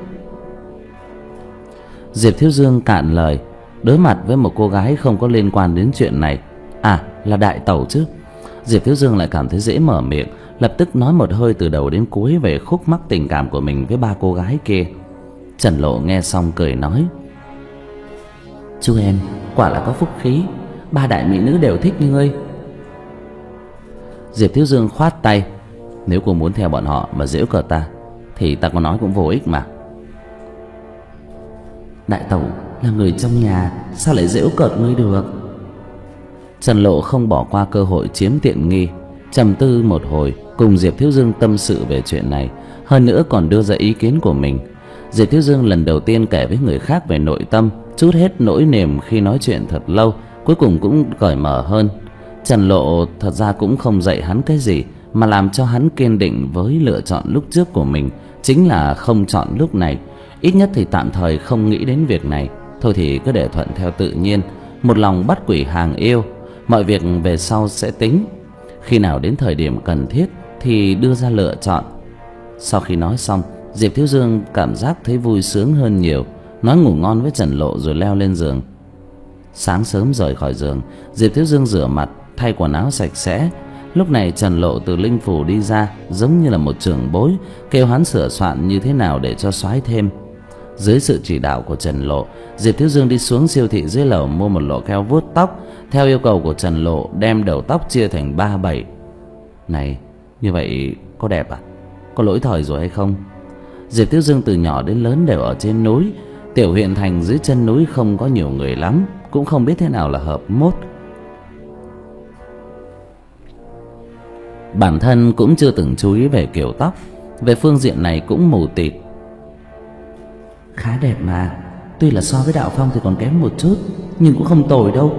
Diệp Thiếu Dương cạn lời. Đối mặt với một cô gái không có liên quan đến chuyện này, à là đại tẩu chứ, Diệp Thiếu Dương lại cảm thấy dễ mở miệng, lập tức nói một hơi từ đầu đến cuối về khúc mắc tình cảm của mình với ba cô gái kia. Trần Lộ nghe xong cười nói. Chú em quả là có phúc khí, ba đại mỹ nữ đều thích như ngươi. Diệp Thiếu Dương khoát tay. Nếu cô muốn theo bọn họ mà giễu cợt ta thì ta có nói cũng vô ích mà. Đại tẩu là người trong nhà, sao lại giễu cợt ngươi được? Trần Lộ không bỏ qua cơ hội chiếm tiện nghi, trầm tư một hồi, cùng Diệp Thiếu Dương tâm sự về chuyện này, hơn nữa còn đưa ra ý kiến của mình. Diệp Thiếu Dương lần đầu tiên kể với người khác về nội tâm, trút hết nỗi niềm khi nói chuyện thật lâu, cuối cùng cũng cởi mở hơn. Trần Lộ thật ra cũng không dạy hắn cái gì, mà làm cho hắn kiên định với lựa chọn lúc trước của mình chính là không chọn lúc này. Ít nhất thì tạm thời không nghĩ đến việc này. Thôi thì cứ để thuận theo tự nhiên, một lòng bắt quỷ hàng yêu. Mọi việc về sau sẽ tính, khi nào đến thời điểm cần thiết thì đưa ra lựa chọn. Sau khi nói xong, Diệp Thiếu Dương cảm giác thấy vui sướng hơn nhiều, nói ngủ ngon với Trần Lộ rồi leo lên giường. Sáng sớm rời khỏi giường, Diệp Thiếu Dương rửa mặt, thay quần áo sạch sẽ. Lúc này Trần Lộ từ linh phủ đi ra, giống như là một trưởng bối, kêu hắn sửa soạn như thế nào để cho soái thêm. Dưới sự chỉ đạo của Trần Lộ, Diệp Thiếu Dương đi xuống siêu thị dưới lầu mua một lọ keo vuốt tóc. Theo yêu cầu của Trần Lộ, đem đầu tóc chia thành ba bảy. Này, như vậy có đẹp à? Có lỗi thời rồi hay không? Diệp Thiếu Dương từ nhỏ đến lớn đều ở trên núi. Tiểu huyện thành dưới chân núi không có nhiều người lắm, cũng không biết thế nào là hợp mốt. Bản thân cũng chưa từng chú ý về kiểu tóc, về phương diện này cũng mù tịt. Khá đẹp mà, tuy là so với Đạo Phong thì còn kém một chút, nhưng cũng không tồi đâu.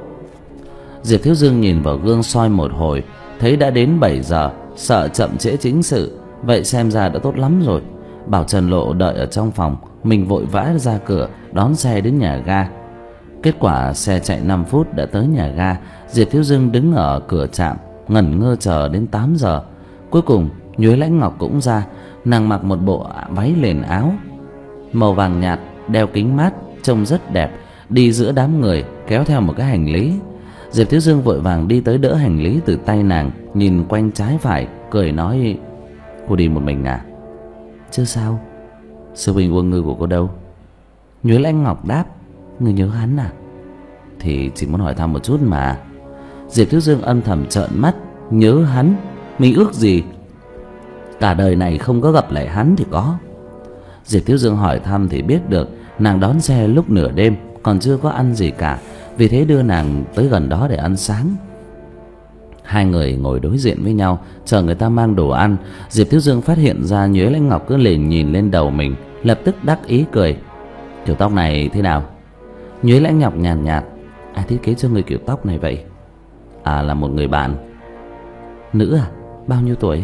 Diệp Thiếu Dương nhìn vào gương soi một hồi, thấy đã đến bảy giờ, sợ chậm trễ chính sự, vậy xem ra đã tốt lắm rồi. Bảo Trần Lộ đợi ở trong phòng, mình vội vã ra cửa đón xe đến nhà ga. Kết quả xe chạy năm phút đã tới nhà ga. Diệp Thiếu Dương đứng ở cửa trạm ngẩn ngơ chờ đến tám giờ. Cuối cùng Nhuế Lãnh Ngọc cũng ra. Nàng mặc một bộ váy liền áo màu vàng nhạt, đeo kính mát, trông rất đẹp, đi giữa đám người kéo theo một cái hành lý. Diệp Thiếu Dương vội vàng đi tới đỡ hành lý từ tay nàng, nhìn quanh trái phải, cười nói: Cô đi một mình à? Chứ sao. Sư huynh Uông Ngư của cô đâu? Nhuế Lãnh Ngọc đáp: Người nhớ hắn à? Thì chỉ muốn hỏi thăm một chút mà. Diệp Thiếu Dương âm thầm trợn mắt. Nhớ hắn? Mình ước gì cả đời này không có gặp lại hắn thì có. Diệp Thiếu Dương hỏi thăm thì biết được nàng đón xe lúc nửa đêm, còn chưa có ăn gì cả, vì thế đưa nàng tới gần đó để ăn sáng. Hai người ngồi đối diện với nhau, chờ người ta mang đồ ăn. Diệp Thiếu Dương phát hiện ra Nhuế Lãnh Ngọc cứ lềnh nhìn lên đầu mình, lập tức đắc ý cười: Kiểu tóc này thế nào? Nhuế Lãnh Ngọc nhàn nhạt, nhạt: Ai thiết kế cho người kiểu tóc này vậy? À, là một người bạn. Nữ à? Bao nhiêu tuổi?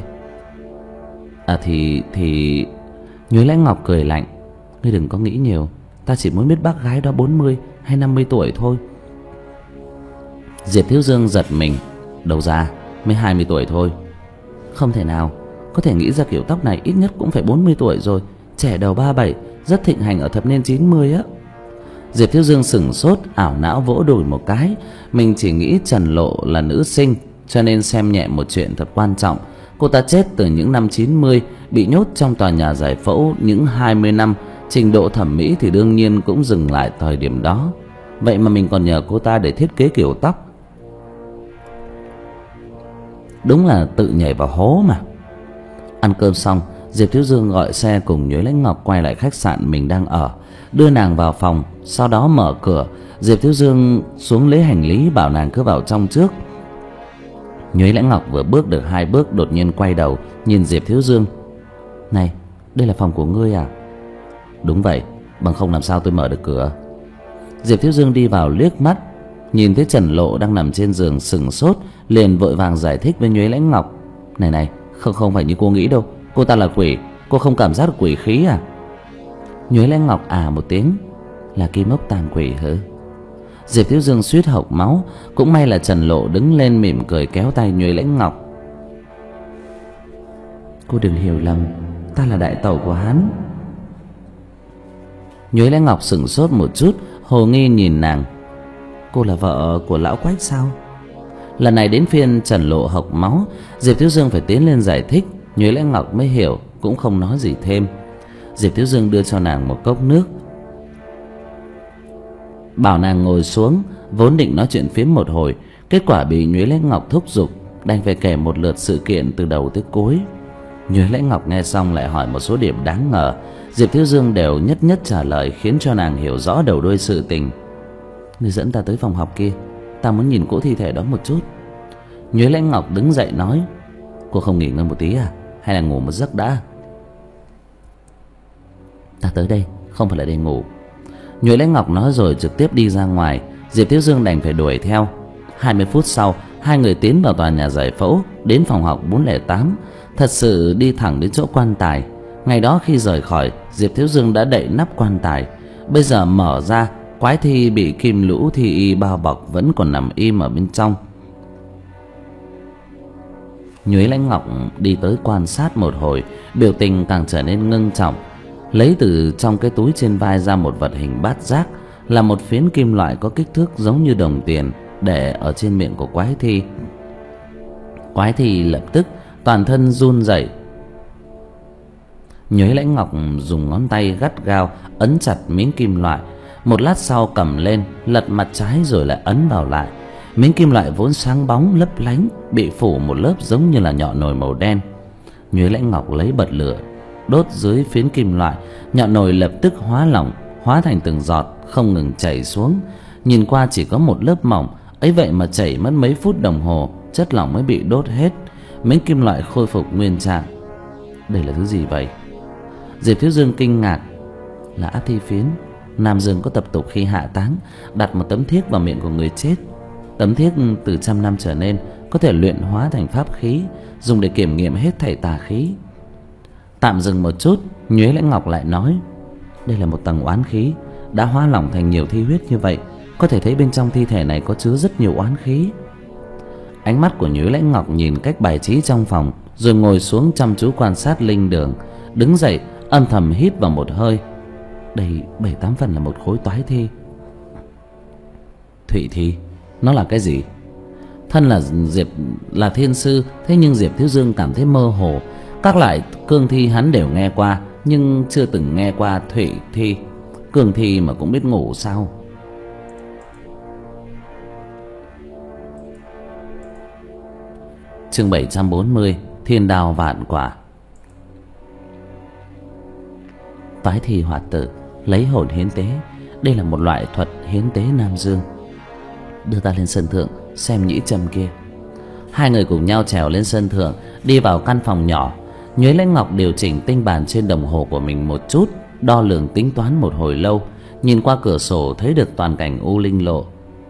À thì... thì... Nhuế Lãnh Ngọc cười lạnh: Ngươi đừng có nghĩ nhiều, ta chỉ muốn biết bác gái đó bốn mươi hay năm mươi tuổi thôi. Diệp Thiếu Dương giật mình: Đâu ra, mới hai mươi tuổi thôi. Không thể nào, có thể nghĩ ra kiểu tóc này ít nhất cũng phải bốn mươi tuổi rồi. Trẻ đầu ba bảy, rất thịnh hành ở thập niên chín mươi á. Diệp Thiếu Dương sửng sốt, ảo não vỗ đùi một cái. Mình chỉ nghĩ Trần Lộ là nữ sinh, cho nên xem nhẹ một chuyện thật quan trọng. Cô ta chết từ những năm chín mươi, bị nhốt trong tòa nhà giải phẫu những hai mươi năm. Trình độ thẩm mỹ thì đương nhiên cũng dừng lại thời điểm đó. Vậy mà mình còn nhờ cô ta để thiết kế kiểu tóc. Đúng là tự nhảy vào hố mà. Ăn cơm xong, Diệp Thiếu Dương gọi xe cùng Nhuế Lãnh Ngọc quay lại khách sạn mình đang ở, đưa nàng vào phòng, sau đó mở cửa. Diệp Thiếu Dương xuống lấy hành lý, bảo nàng cứ vào trong trước. Nhuế Lãnh Ngọc vừa bước được hai bước đột nhiên quay đầu nhìn Diệp Thiếu Dương: Này, đây là phòng của ngươi à? Đúng vậy, bằng không làm sao tôi mở được cửa. Diệp Thiếu Dương đi vào liếc mắt, nhìn thấy Trần Lộ đang nằm trên giường sừng sốt, liền vội vàng giải thích với Nhuế Lãnh Ngọc: Này này, không không phải như cô nghĩ đâu, cô ta là quỷ, cô không cảm giác được quỷ khí à? Nhuế Lãnh Ngọc à một tiếng: Là kim ốc tàn quỷ hả? Diệp Thiếu Dương suýt hộc máu. Cũng may là Trần Lộ đứng lên mỉm cười kéo tay Nhuế Lãnh Ngọc: Cô đừng hiểu lầm, ta là đại tẩu của hắn. Nhuế Lãnh Ngọc sững sốt một chút, hồ nghi nhìn nàng: Cô là vợ của lão Quách sao? Lần này đến phiên Trần Lộ hộc máu. Diệp Thiếu Dương phải tiến lên giải thích, Nhuế Lãnh Ngọc mới hiểu, cũng không nói gì thêm. Diệp Thiếu Dương đưa cho nàng một cốc nước, bảo nàng ngồi xuống. Vốn định nói chuyện phiếm một hồi, kết quả bị Nhuế Lãnh Ngọc thúc giục, đành phải kể một lượt sự kiện từ đầu tới cuối. Nhuế Lãnh Ngọc nghe xong lại hỏi một số điểm đáng ngờ. Diệp Thiếu Dương đều nhất nhất trả lời, khiến cho nàng hiểu rõ đầu đuôi sự tình. Ngươi dẫn ta tới phòng học kia, ta muốn nhìn cỗ thi thể đó một chút. Nhuế Lãnh Ngọc đứng dậy nói: Cô không nghỉ ngơi một tí à? Hay là ngủ một giấc đã? Ta tới đây không phải là để ngủ. Nhuế Lãnh Ngọc nói rồi trực tiếp đi ra ngoài. Diệp Thiếu Dương đành phải đuổi theo. Hai mươi phút sau, Hai người tiến vào tòa nhà giải phẫu, đến phòng học bốn không tám, thật sự đi thẳng đến chỗ quan tài. Ngày đó khi rời khỏi, Diệp Thiếu Dương đã đậy nắp quan tài. Bây giờ mở ra, quái thi bị kim lũ thi y bao bọc vẫn còn nằm im ở bên trong. Nhuế Lãnh Ngọc đi tới quan sát một hồi, biểu tình càng trở nên ngưng trọng. Lấy từ trong cái túi trên vai ra một vật hình bát giác, là một phiến kim loại có kích thước giống như đồng tiền, để ở trên miệng của quái thi. Quái thi lập tức toàn thân run rẩy. Nhuế Lãnh Ngọc dùng ngón tay gắt gao ấn chặt miếng kim loại, một lát sau cầm lên, lật mặt trái rồi lại ấn vào lại. Miếng kim loại vốn sáng bóng lấp lánh bị phủ một lớp giống như là nhọn nồi màu đen. Nhuế Lãnh Ngọc lấy bật lửa đốt dưới phiến kim loại, nhọn nồi lập tức hóa lỏng, hóa thành từng giọt không ngừng chảy xuống. Nhìn qua chỉ có một lớp mỏng, ấy vậy mà chảy mất mấy phút đồng hồ, chất lỏng mới bị đốt hết. Miếng kim loại khôi phục nguyên trạng. Đây là thứ gì vậy? Diệp Thiếu Dương kinh ngạc. Là áp thi phiến. Nam Dương có tập tục khi hạ táng đặt một tấm thiếc vào miệng của người chết. Tấm thiếc từ trăm năm trở nên có thể luyện hóa thành pháp khí, dùng để kiểm nghiệm hết thảy tà khí. Tạm dừng một chút, Nhuế Lãnh Ngọc lại nói, đây là một tầng oán khí đã hóa lỏng thành nhiều thi huyết như vậy, có thể thấy bên trong thi thể này có chứa rất nhiều oán khí. Ánh mắt của Nhuế Lãnh Ngọc nhìn cách bài trí trong phòng, rồi ngồi xuống chăm chú quan sát linh đường. Đứng dậy âm thầm hít vào một hơi. Đây bảy tám phần là một khối toái thi. Thụy thi, nó là cái gì? Thân là Diệp là thiên sư, thế nhưng Diệp Thiếu Dương cảm thấy mơ hồ. Các loại cương thi hắn đều nghe qua, nhưng chưa từng nghe qua thụy thi. Cương thi mà cũng biết ngủ sao? Chương bảy trăm bốn mươi, thiên đao vạn quả. Toái thi hoạt tử, lấy hồn hiến tế. Đây là một loại thuật hiến tế Nam Dương. Đưa ta lên sân thượng xem nhĩ châm kia. Hai người cùng nhau trèo lên sân thượng, đi vào căn phòng nhỏ. Nhuế Lãnh Ngọc điều chỉnh tinh bàn trên đồng hồ của mình một chút, đo lường tính toán một hồi lâu, nhìn qua cửa sổ thấy được toàn cảnh U Linh Lộ.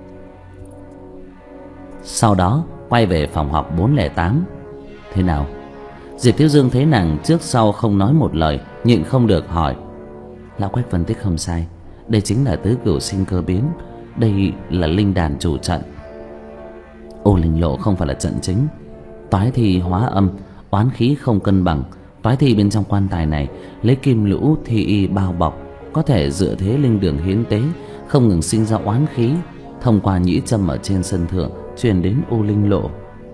Sau đó quay về phòng học bốn không tám. Thế nào? Diệp Thiếu Dương thấy nàng trước sau không nói một lời, nhịn không được hỏi. Lão Quách phân tích không sai, đây chính là tứ cửu sinh cơ biến. Đây là linh đàn chủ trận. U Linh Lộ không phải là trận chính. Toái thi hóa âm, oán khí không cân bằng. Toái thi bên trong quan tài này lấy kim lũ thi y bao bọc, có thể dựa thế linh đường hiến tế, không ngừng sinh ra oán khí, thông qua nhĩ châm ở trên sân thượng truyền đến U Linh Lộ.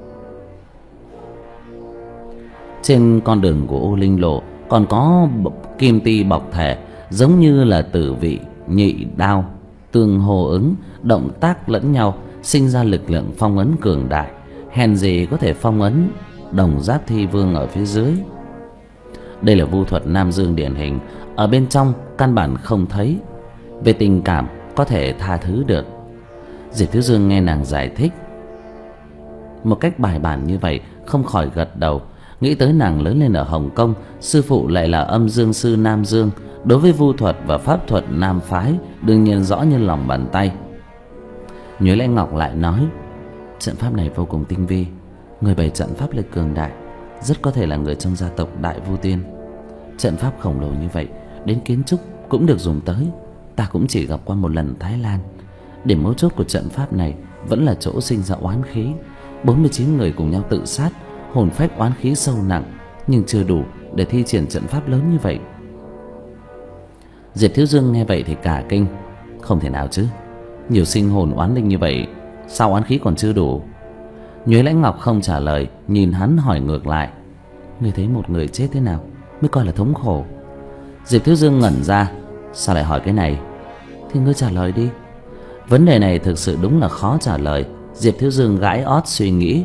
Trên con đường của U Linh Lộ còn có kim ti bọc thể, giống như là tử vị nhị đao, tương hô ứng, động tác lẫn nhau, sinh ra lực lượng phong ấn cường đại. Hèn gì có thể phong ấn Đồng Giáp Thi Vương ở phía dưới. Đây là vu thuật Nam Dương điển hình, ở bên trong căn bản không thấy. Về tình cảm có thể tha thứ được. Diệp Thiếu Dương nghe nàng giải thích một cách bài bản như vậy, không khỏi gật đầu. Nghĩ tới nàng lớn lên ở Hồng Kông, sư phụ lại là âm dương sư Nam Dương, đối với vu thuật và pháp thuật Nam phái đương nhiên rõ như lòng bàn tay. Nhuế Lãnh Ngọc lại nói, trận pháp này vô cùng tinh vi, người bày trận pháp lực cường đại, rất có thể là người trong gia tộc Đại Vu Tiên. Trận pháp khổng lồ như vậy, đến kiến trúc cũng được dùng tới. Ta cũng chỉ gặp qua một lần Thái Lan. Điểm mấu chốt của trận pháp này vẫn là chỗ sinh ra oán khí. Bốn mươi chín người cùng nhau tự sát, hồn phách oán khí sâu nặng, nhưng chưa đủ để thi triển trận pháp lớn như vậy. Diệp Thiếu Dương nghe vậy thì cả kinh. Không thể nào chứ, nhiều sinh hồn oán linh như vậy, sao oán khí còn chưa đủ? Nhuế Lãnh Ngọc không trả lời, nhìn hắn hỏi ngược lại, ngươi thấy một người chết thế nào mới coi là thống khổ? Diệp Thiếu Dương ngẩn ra, sao lại hỏi cái này? Thì ngươi trả lời đi. Vấn đề này thực sự đúng là khó trả lời. Diệp Thiếu Dương gãi ót suy nghĩ.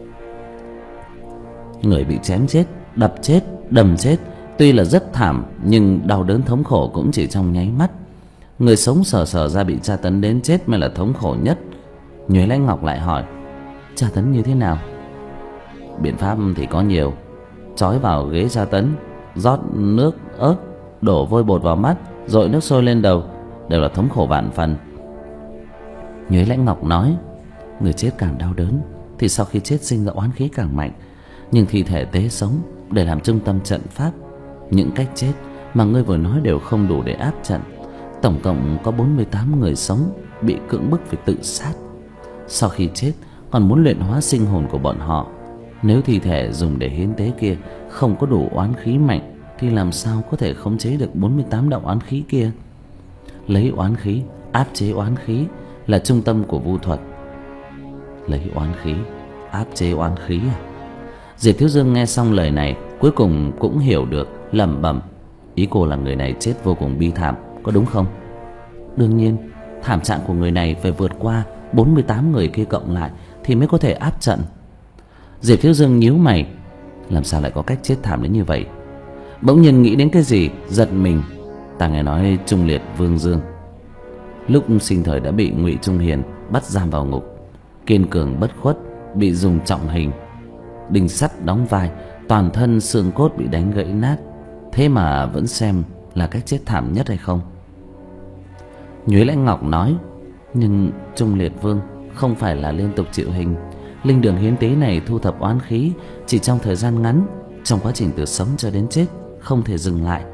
Người bị chém chết, đập chết, đâm chết tuy là rất thảm, nhưng đau đớn thống khổ cũng chỉ trong nháy mắt. Người sống sờ sờ ra bị tra tấn đến chết mới là thống khổ nhất. Nhuế Lãnh Ngọc lại hỏi, tra tấn như thế nào? Biện pháp thì có nhiều. Trói vào ghế tra tấn, rót nước ớt, đổ vôi bột vào mắt, dội nước sôi lên đầu, đều là thống khổ vạn phần. Nhuế Lãnh Ngọc nói, người chết càng đau đớn thì sau khi chết sinh ra oán khí càng mạnh. Nhưng thi thể tế sống để làm trung tâm trận pháp. Những cách chết mà ngươi vừa nói đều không đủ để áp trận. Tổng cộng có bốn mươi tám người sống bị cưỡng bức phải tự sát. Sau khi chết còn muốn luyện hóa sinh hồn của bọn họ. Nếu thi thể dùng để hiến tế kia không có đủ oán khí mạnh thì làm sao có thể khống chế được bốn mươi tám đạo oán khí kia? Lấy oán khí áp chế oán khí là trung tâm của vu thuật. Lấy oán khí áp chế oán khí à? Diệp Thiếu Dương nghe xong lời này cuối cùng cũng hiểu được, lẩm bẩm: ý cô là người này chết vô cùng bi thảm, có đúng không? Đương nhiên, thảm trạng của người này phải vượt qua bốn mươi tám người kia cộng lại thì mới có thể áp trận. Diệp Thiếu Dương nhíu mày, làm sao lại có cách chết thảm đến như vậy? Bỗng nhiên nghĩ đến cái gì, giật mình. Ta nghe nói Trung Liệt Vương Dương lúc sinh thời đã bị Ngụy Trung Hiền bắt giam vào ngục. Kiên cường bất khuất, bị dùng trọng hình, đinh sắt đóng vai, toàn thân xương cốt bị đánh gãy nát. Thế mà vẫn xem là cách chết thảm nhất hay không? Nhuế Lãnh Ngọc nói: nhưng Trung Liệt Vương không phải là liên tục chịu hình. Linh đường hiến tế này thu thập oán khí chỉ trong thời gian ngắn, trong quá trình từ sống cho đến chết không thể dừng lại.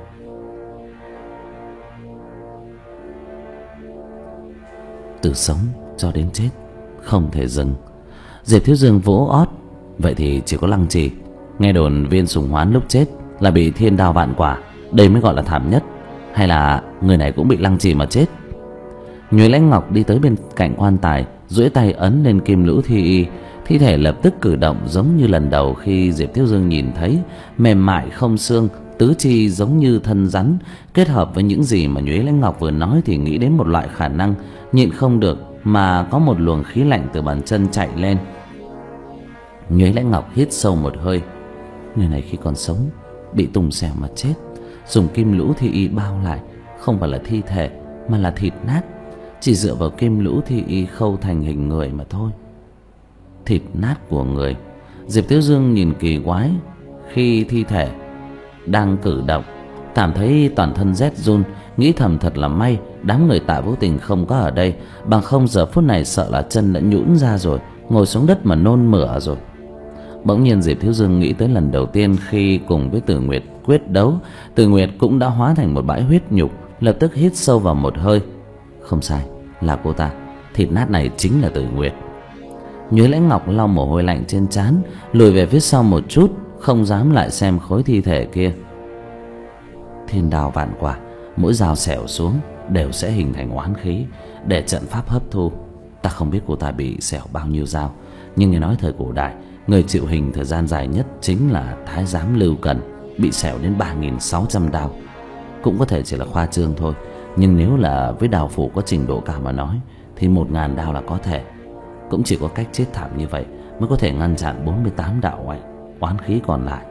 Từ sống cho đến chết không thể dừng. Diệp Thiếu Dương vỗ ót: vậy thì chỉ có Lăng Trì. Nghe đồn Viên Sùng Hoán lúc chết là bị thiên đao vạn quả, đây mới gọi là thảm nhất. Hay là người này cũng bị Lăng Trì mà chết? Nhuế Lãnh Ngọc đi tới bên cạnh quan tài, duỗi tay ấn lên kim lũ thi y. Thi thể lập tức cử động giống như lần đầu khi Diệp Thiếu Dương nhìn thấy, mềm mại không xương, tứ chi giống như thân rắn. Kết hợp với những gì mà Nhuế Lãnh Ngọc vừa nói thì nghĩ đến một loại khả năng, nhịn không được mà có một luồng khí lạnh từ bàn chân chạy lên. Nhuế Lãnh Ngọc hít sâu một hơi. Người này khi còn sống bị tùng xẻo mà chết, dùng kim lũ thi y bao lại, không phải là thi thể mà là thịt nát. Chỉ dựa vào kim lũ thi y khâu thành hình người mà thôi. Thịt nát của người. Diệp Thiếu Dương nhìn kỳ quái. Khi thi thể đang cử động, cảm thấy toàn thân rét run, nghĩ thầm thật là may đám người Tạ Vũ Tình không có ở đây, bằng không giờ phút này sợ là chân đã nhũn ra rồi, ngồi xuống đất mà nôn mửa rồi. Bỗng nhiên Diệp Thiếu Dương nghĩ tới lần đầu tiên khi cùng với Tử Nguyệt quyết đấu, Tử Nguyệt cũng đã hóa thành một bãi huyết nhục. Lập tức hít sâu vào một hơi. Không sai, là cô ta. Thịt nát này chính là Tử Nguyệt. Nhuế Lãnh Ngọc lau mồ hôi lạnh trên trán, lùi về phía sau một chút, không dám lại xem khối thi thể kia. Thiên đao vạn quả, mỗi dao xẻo xuống đều sẽ hình thành oán khí để trận pháp hấp thu. Ta không biết cô ta bị xẻo bao nhiêu dao, nhưng nghe nói thời cổ đại người chịu hình thời gian dài nhất chính là Thái giám Lưu Cần, bị xẻo đến ba nghìn sáu trăm đao. Cũng có thể chỉ là khoa trương thôi, nhưng nếu là với đao phủ có trình độ cao mà nói thì một ngàn đao là có thể. Cũng chỉ có cách chết thảm như vậy mới có thể ngăn chặn bốn mươi tám đạo oai oán khí còn lại.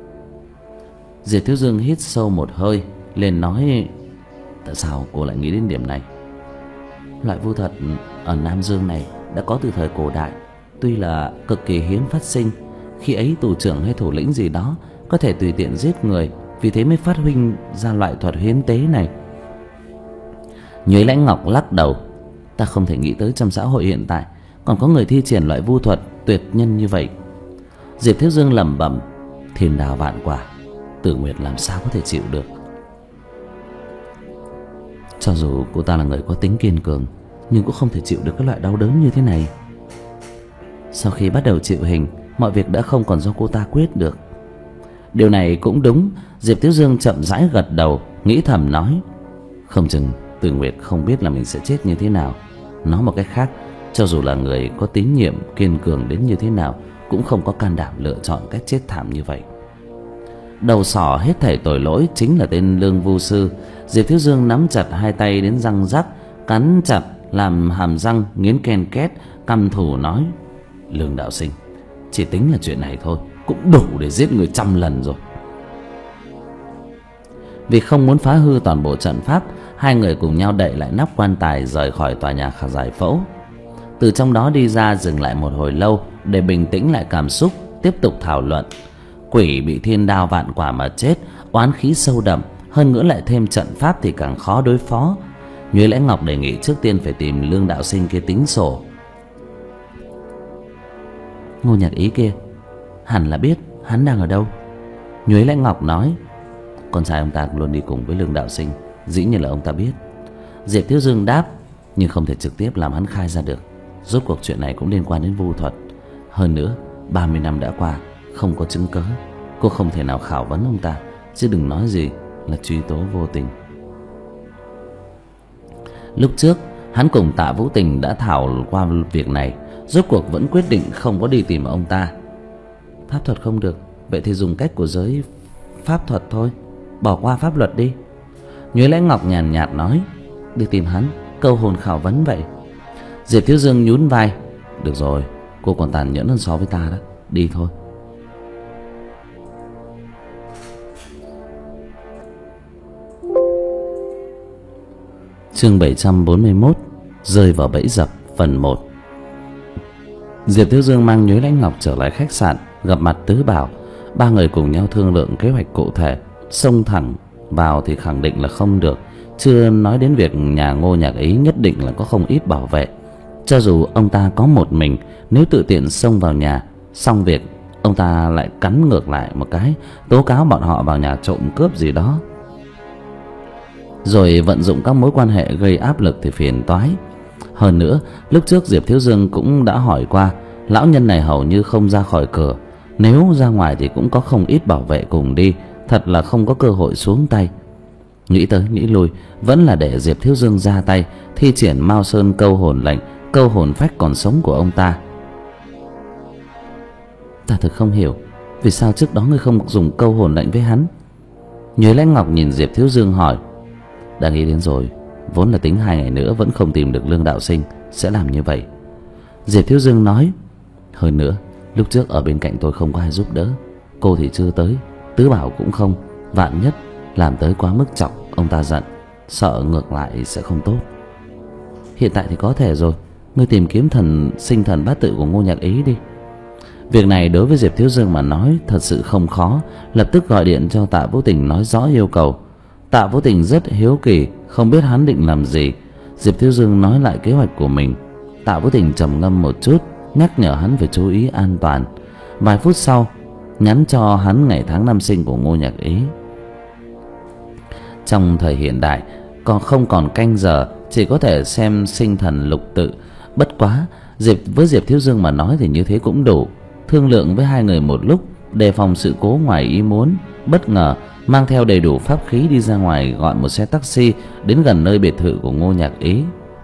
Diệp Thiếu Dương hít sâu một hơi, liền nói: tại sao cô lại nghĩ đến điểm này? Loại vu thuật ở Nam Dương này đã có từ thời cổ đại, tuy là cực kỳ hiếm phát sinh. Khi ấy tù trưởng hay thủ lĩnh gì đó có thể tùy tiện giết người, vì thế mới phát huy ra loại thuật hiến tế này. Nhuế Lãnh Ngọc lắc đầu: ta không thể nghĩ tới trong xã hội hiện tại còn có người thi triển loại vu thuật tuyệt nhân như vậy. Diệp Thiếu Dương lẩm bẩm: thiên đao vạn quả, Tử Nguyệt làm sao có thể chịu được? Cho dù cô ta là người có tính kiên cường, nhưng cũng không thể chịu được cái loại đau đớn như thế này. Sau khi bắt đầu chịu hình, mọi việc đã không còn do cô ta quyết được. Điều này cũng đúng. Diệp Thiếu Dương chậm rãi gật đầu, nghĩ thầm nói: không chừng Tử Nguyệt không biết là mình sẽ chết như thế nào. Nói một cách khác, cho dù là người có tín nhiệm kiên cường đến như thế nào cũng không có can đảm lựa chọn cách chết thảm như vậy. Đầu sỏ hết thảy tội lỗi chính là tên Lương Vu Sư. Diệp Thiếu Dương nắm chặt hai tay đến răng rắc, cắn chặt làm hàm răng nghiến ken két, căm thù nói: Lương đạo sinh, chỉ tính là chuyện này thôi cũng đủ để giết người trăm lần rồi. Vì không muốn phá hư toàn bộ trận pháp, hai người cùng nhau đậy lại nắp quan tài rời khỏi tòa nhà khả giải phẫu. Từ trong đó đi ra, dừng lại một hồi lâu để bình tĩnh lại cảm xúc, tiếp tục thảo luận. Quỷ bị thiên đao vạn quả mà chết, oán khí sâu đậm, hơn nữa lại thêm trận pháp thì càng khó đối phó. Nhuế Lãnh Ngọc đề nghị trước tiên phải tìm Lương đạo sinh kia tính sổ. Ngô Nhạc Ý kia hẳn là biết hắn đang ở đâu. Nhuế Lãnh Ngọc nói: con trai ông ta luôn đi cùng với Lương đạo sinh, dĩ nhiên là ông ta biết. Diệp Thiếu Dương đáp: nhưng không thể trực tiếp làm hắn khai ra được. Rốt cuộc chuyện này cũng liên quan đến vu thuật. Hơn nữa ba mươi năm đã qua, không có chứng cớ, cô không thể nào khảo vấn ông ta, chứ đừng nói gì là truy tố vô tình. Lúc trước hắn cùng Tạ Vũ Tình đã thảo qua việc này, rốt cuộc vẫn quyết định không có đi tìm ông ta. Pháp thuật không được, vậy thì dùng cách của giới pháp thuật thôi, bỏ qua pháp luật đi. Nhuế Lãnh Ngọc nhàn nhạt nói: đi tìm hắn, câu hồn khảo vấn vậy. Diệp Thiếu Dương nhún vai: được rồi, cô còn tàn nhẫn hơn so với ta đó, đi thôi. Chương bảy trăm bốn mươi mốt: rơi vào bẫy dập, phần một. Diệp Thiếu Dương mang Nhuế Lãnh Ngọc trở lại khách sạn, gặp mặt Tứ Bảo. Ba người cùng nhau thương lượng kế hoạch cụ thể. Xông thẳng vào thì khẳng định là không được, chưa nói đến việc nhà Ngô Nhạc Ý nhất định là có không ít bảo vệ. Cho dù ông ta có một mình, nếu tự tiện xông vào nhà, xong việc ông ta lại cắn ngược lại một cái, tố cáo bọn họ vào nhà trộm cướp gì đó, rồi vận dụng các mối quan hệ gây áp lực thì phiền toái. Hơn nữa, lúc trước Diệp Thiếu Dương cũng đã hỏi qua, lão nhân này hầu như không ra khỏi cửa, nếu ra ngoài thì cũng có không ít bảo vệ cùng đi, thật là không có cơ hội xuống tay. Nghĩ tới nghĩ lui, vẫn là để Diệp Thiếu Dương ra tay, thi triển Mao Sơn câu hồn lệnh, câu hồn phách còn sống của ông ta. Ta thực không hiểu, vì sao trước đó ngươi không dùng câu hồn lệnh với hắn? Nhuế Lãnh Ngọc nhìn Diệp Thiếu Dương hỏi. Đã nghĩ đến rồi, vốn là tính hai ngày nữa vẫn không tìm được Lương đạo sinh, sẽ làm như vậy. Diệp Thiếu Dương nói: hơn nữa, lúc trước ở bên cạnh tôi không có ai giúp đỡ, cô thì chưa tới, Tứ Bảo cũng không, vạn nhất làm tới quá mức trọng, ông ta giận, sợ ngược lại sẽ không tốt. Hiện tại thì có thể rồi, ngươi tìm kiếm thần sinh thần bát tự của Ngô Nhạc Ý đi. Việc này đối với Diệp Thiếu Dương mà nói thật sự không khó, lập tức gọi điện cho Tạ Vũ Tình nói rõ yêu cầu. Tạ Vũ Tình rất hiếu kỳ, không biết hắn định làm gì. Diệp Thiếu Dương nói lại kế hoạch của mình. Tạ Vũ Tình trầm ngâm một chút, nhắc nhở hắn phải chú ý an toàn. Vài phút sau, nhắn cho hắn ngày tháng năm sinh của Ngô Nhạc Ý. Trong thời hiện đại, còn không còn canh giờ, chỉ có thể xem sinh thần lục tự. Bất quá, Diệp với Diệp Thiếu Dương mà nói thì như thế cũng đủ. Thương lượng với hai người một lúc, đề phòng sự cố ngoài ý muốn, bất ngờ mang theo đầy đủ pháp khí đi ra ngoài, gọi một xe taxi đến gần nơi biệt thự của Ngô Nhạc Ý.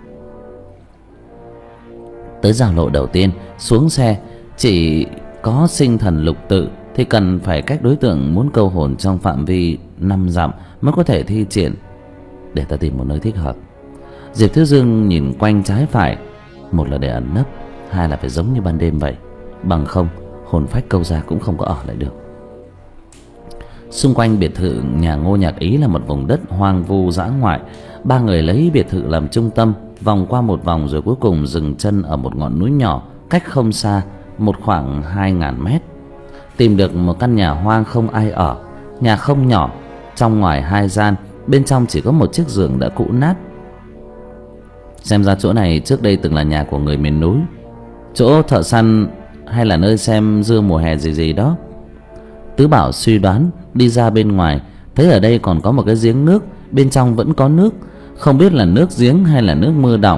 Tới giao lộ đầu tiên, xuống xe, chỉ có sinh thần lục tự thì cần phải cách đối tượng muốn câu hồn trong phạm vi năm dặm mới có thể thi triển. Để ta tìm một nơi thích hợp. Diệp Thiếu Dương nhìn quanh trái phải, một là để ẩn nấp, hai là phải giống như ban đêm vậy, bằng không hồn phách câu ra cũng không có ở lại được. Xung quanh biệt thự nhà Ngô Nhạc Ý là một vùng đất hoang vu dã ngoại. Ba người lấy biệt thự làm trung tâm, vòng qua một vòng rồi cuối cùng dừng chân ở một ngọn núi nhỏ cách không xa, một khoảng hai ngàn mét. Tìm được một căn nhà hoang không ai ở. Nhà không nhỏ, trong ngoài hai gian, bên trong chỉ có một chiếc giường đã cũ nát. Xem ra chỗ này trước đây từng là nhà của người miền núi, chỗ thợ săn hay là nơi xem dưa mùa hè gì gì đó. Tứ Bảo suy đoán, đi ra bên ngoài thấy ở đây còn có một cái giếng nước, bên trong vẫn có nước, không biết là nước giếng hay là nước mưa đọng.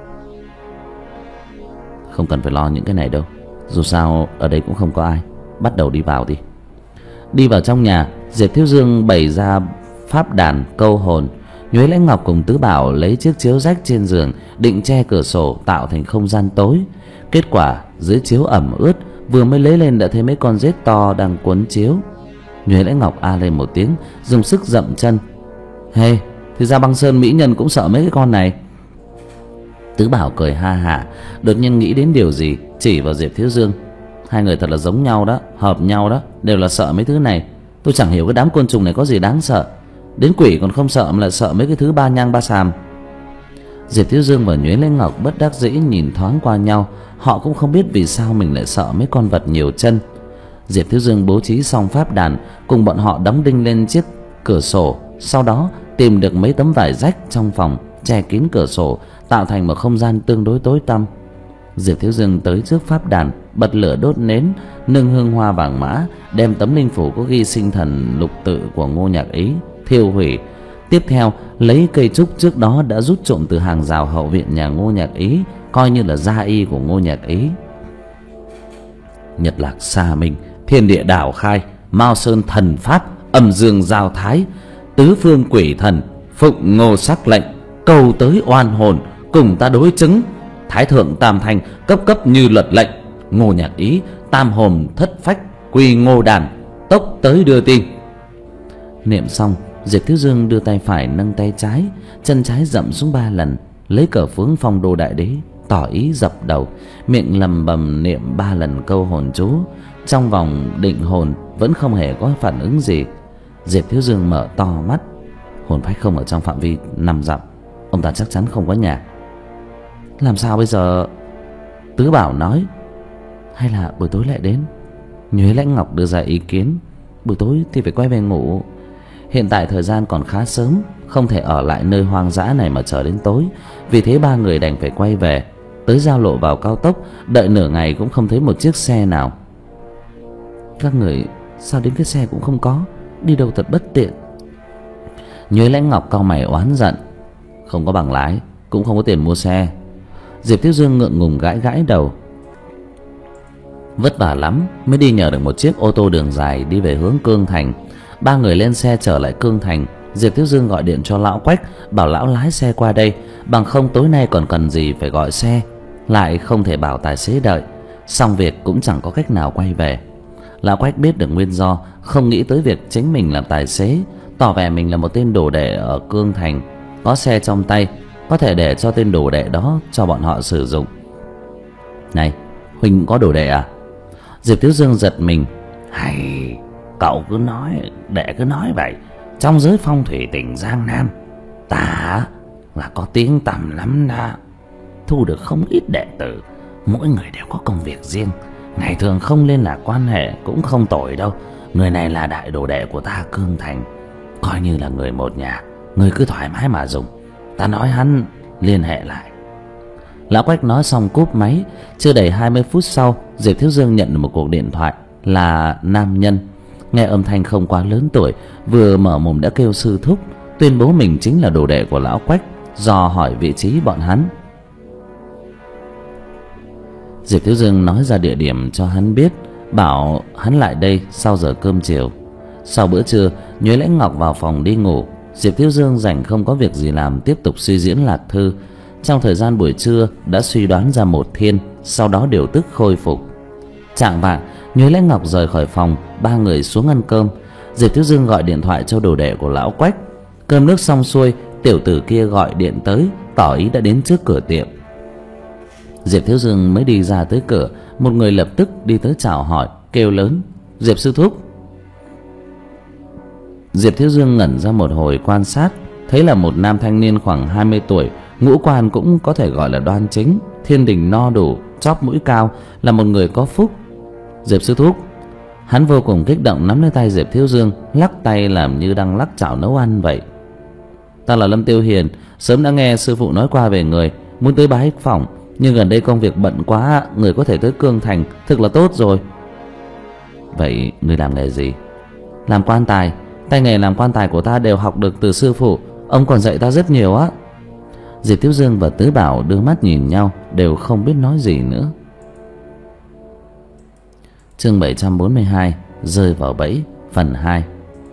Không cần phải lo những cái này đâu, dù sao ở đây cũng không có ai. Bắt đầu đi vào đi. Đi vào trong nhà, Diệp Thiếu Dương bày ra pháp đàn câu hồn. Nhuế Lãnh Ngọc cùng Tứ Bảo lấy chiếc chiếu rách trên giường định che cửa sổ tạo thành không gian tối. Kết quả dưới chiếu ẩm ướt, vừa mới lấy lên đã thấy mấy con rết to đang quấn chiếu. Nhuế Lãnh Ngọc a lên một tiếng, dùng sức dậm chân. Hê, thì ra băng sơn mỹ nhân cũng sợ mấy cái con này. Tứ Bảo cười ha hả, đột nhiên nghĩ đến điều gì, chỉ vào Diệp Thiếu Dương. Hai người thật là giống nhau đó, hợp nhau đó, đều là sợ mấy thứ này. Tôi chẳng hiểu cái đám côn trùng này có gì đáng sợ, đến quỷ còn không sợ mà lại sợ mấy cái thứ ba nhang ba sàm. Diệp Thiếu Dương và Nhuế Lãnh Ngọc bất đắc dĩ nhìn thoáng qua nhau. Họ cũng không biết vì sao mình lại sợ mấy con vật nhiều chân. Diệp Thiếu Dương bố trí xong pháp đàn, cùng bọn họ đóng đinh lên chiếc cửa sổ. Sau đó tìm được mấy tấm vải rách trong phòng, che kín cửa sổ, tạo thành một không gian tương đối tối tăm. Diệp Thiếu Dương tới trước pháp đàn, bật lửa đốt nến, nâng hương hoa vàng mã, đem tấm linh phủ có ghi sinh thần lục tự của Ngô Nhạc Ý thiêu hủy. Tiếp theo lấy cây trúc trước đó đã rút trộm từ hàng rào hậu viện nhà Ngô Nhạc Ý, coi như là gia y của Ngô Nhạc Ý. Nhật lạc xa minh, thiên địa đảo khai, mao sơn thần pháp, âm dương giao thái, tứ phương quỷ thần phụng Ngô sắc lệnh, cầu tới oan hồn cùng ta đối chứng. Thái thượng tam thanh cấp cấp như luật lệnh, Ngô Nhạc Ý tam hồn thất phách quy Ngô đàn, tốc tới đưa tin. Niệm xong, Diệp Thiếu Dương đưa tay phải nâng tay trái, chân trái dậm xuống ba lần, lấy cờ phướng phong đô đại đế, tỏ ý dập đầu, miệng lầm bầm niệm ba lần câu hồn chú. Trong vòng định hồn vẫn không hề có phản ứng gì. Diệp Thiếu Dương mở to mắt, hồn phách không ở trong phạm vi năm dặm, ông ta chắc chắn không có nhà. Làm sao bây giờ? Tứ Bảo nói. Hay là buổi tối lại đến? Nhuế Lãnh Ngọc đưa ra ý kiến. Buổi tối thì phải quay về ngủ. Hiện tại thời gian còn khá sớm, không thể ở lại nơi hoang dã này mà chờ đến tối. Vì thế ba người đành phải quay về. Tới giao lộ vào cao tốc, đợi nửa ngày cũng không thấy một chiếc xe nào. Các người sao đến cái xe cũng không có, đi đâu thật bất tiện. Nhuế Lãnh Ngọc cau mày oán giận. Không có bằng lái, cũng không có tiền mua xe. Diệp Thiếu Dương ngượng ngùng gãi gãi đầu. Vất vả lắm mới đi nhờ được một chiếc ô tô đường dài đi về hướng Cương Thành. Ba người lên xe trở lại Cương Thành. Diệp Thiếu Dương gọi điện cho lão Quách, bảo lão lái xe qua đây, bằng không tối nay còn cần gì phải gọi xe, lại không thể bảo tài xế đợi, xong việc cũng chẳng có cách nào quay về. Lão Quách biết được nguyên do, không nghĩ tới việc chính mình làm tài xế, tỏ vẻ mình là một tên đồ đệ ở Cương Thành, có xe trong tay, có thể để cho tên đồ đệ đó cho bọn họ sử dụng. Này, huynh có đồ đệ à? Diệp Thiếu Dương giật mình. Hay, cậu cứ nói, đệ cứ nói vậy. Trong giới phong thủy tỉnh Giang Nam, ta là có tiếng tăm lắm đó, thu được không ít đệ tử. Mỗi người đều có công việc riêng, ngày thường không liên lạc quan hệ cũng không tội đâu. Người này là đại đồ đệ của ta Cương Thành, coi như là người một nhà, người cứ thoải mái mà dùng. Ta nói hắn liên hệ lại. Lão Quách nói xong cúp máy. Chưa đầy hai mươi phút sau, Diệp Thiếu Dương nhận được một cuộc điện thoại, là nam nhân. Nghe âm thanh không quá lớn tuổi, vừa mở mồm đã kêu sư thúc, tuyên bố mình chính là đồ đệ của lão Quách, dò hỏi vị trí bọn hắn. Diệp Thiếu Dương nói ra địa điểm cho hắn biết, bảo hắn lại đây sau giờ cơm chiều. Sau bữa trưa, Nhuế Lãnh Ngọc vào phòng đi ngủ. Diệp Thiếu Dương rảnh không có việc gì làm, tiếp tục suy diễn lạc thư. Trong thời gian buổi trưa đã suy đoán ra một thiên, sau đó điều tức khôi phục. Chạng vạng, Nhuế Lãnh Ngọc rời khỏi phòng, ba người xuống ăn cơm. Diệp Thiếu Dương gọi điện thoại cho đồ đệ của lão Quách. Cơm nước xong xuôi, tiểu tử kia gọi điện tới, tỏ ý đã đến trước cửa tiệm. Diệp Thiếu Dương mới đi ra tới cửa, một người lập tức đi tới chào hỏi, kêu lớn: Diệp sư thúc. Diệp Thiếu Dương ngẩn ra một hồi quan sát, thấy là một nam thanh niên khoảng hai mươi tuổi, ngũ quan cũng có thể gọi là đoan chính, thiên đình no đủ, chóp mũi cao, là một người có phúc. Diệp sư thúc. Hắn vô cùng kích động nắm lấy tay Diệp Thiếu Dương, lắc tay làm như đang lắc chảo nấu ăn vậy. Ta là Lâm Tiêu Hiền, sớm đã nghe sư phụ nói qua về người, muốn tới bái phỏng, nhưng gần đây công việc bận quá, người có thể tới Cương Thành thực là tốt rồi. Vậy người làm nghề gì? Làm quan tài. Tay nghề làm quan tài của ta đều học được từ sư phụ, ông còn dạy ta rất nhiều á. Diệp Thiếu Dương và Tứ Bảo đưa mắt nhìn nhau, đều không biết nói gì nữa. Chương bảy trăm bốn mươi hai, rơi vào bẫy, phần hai.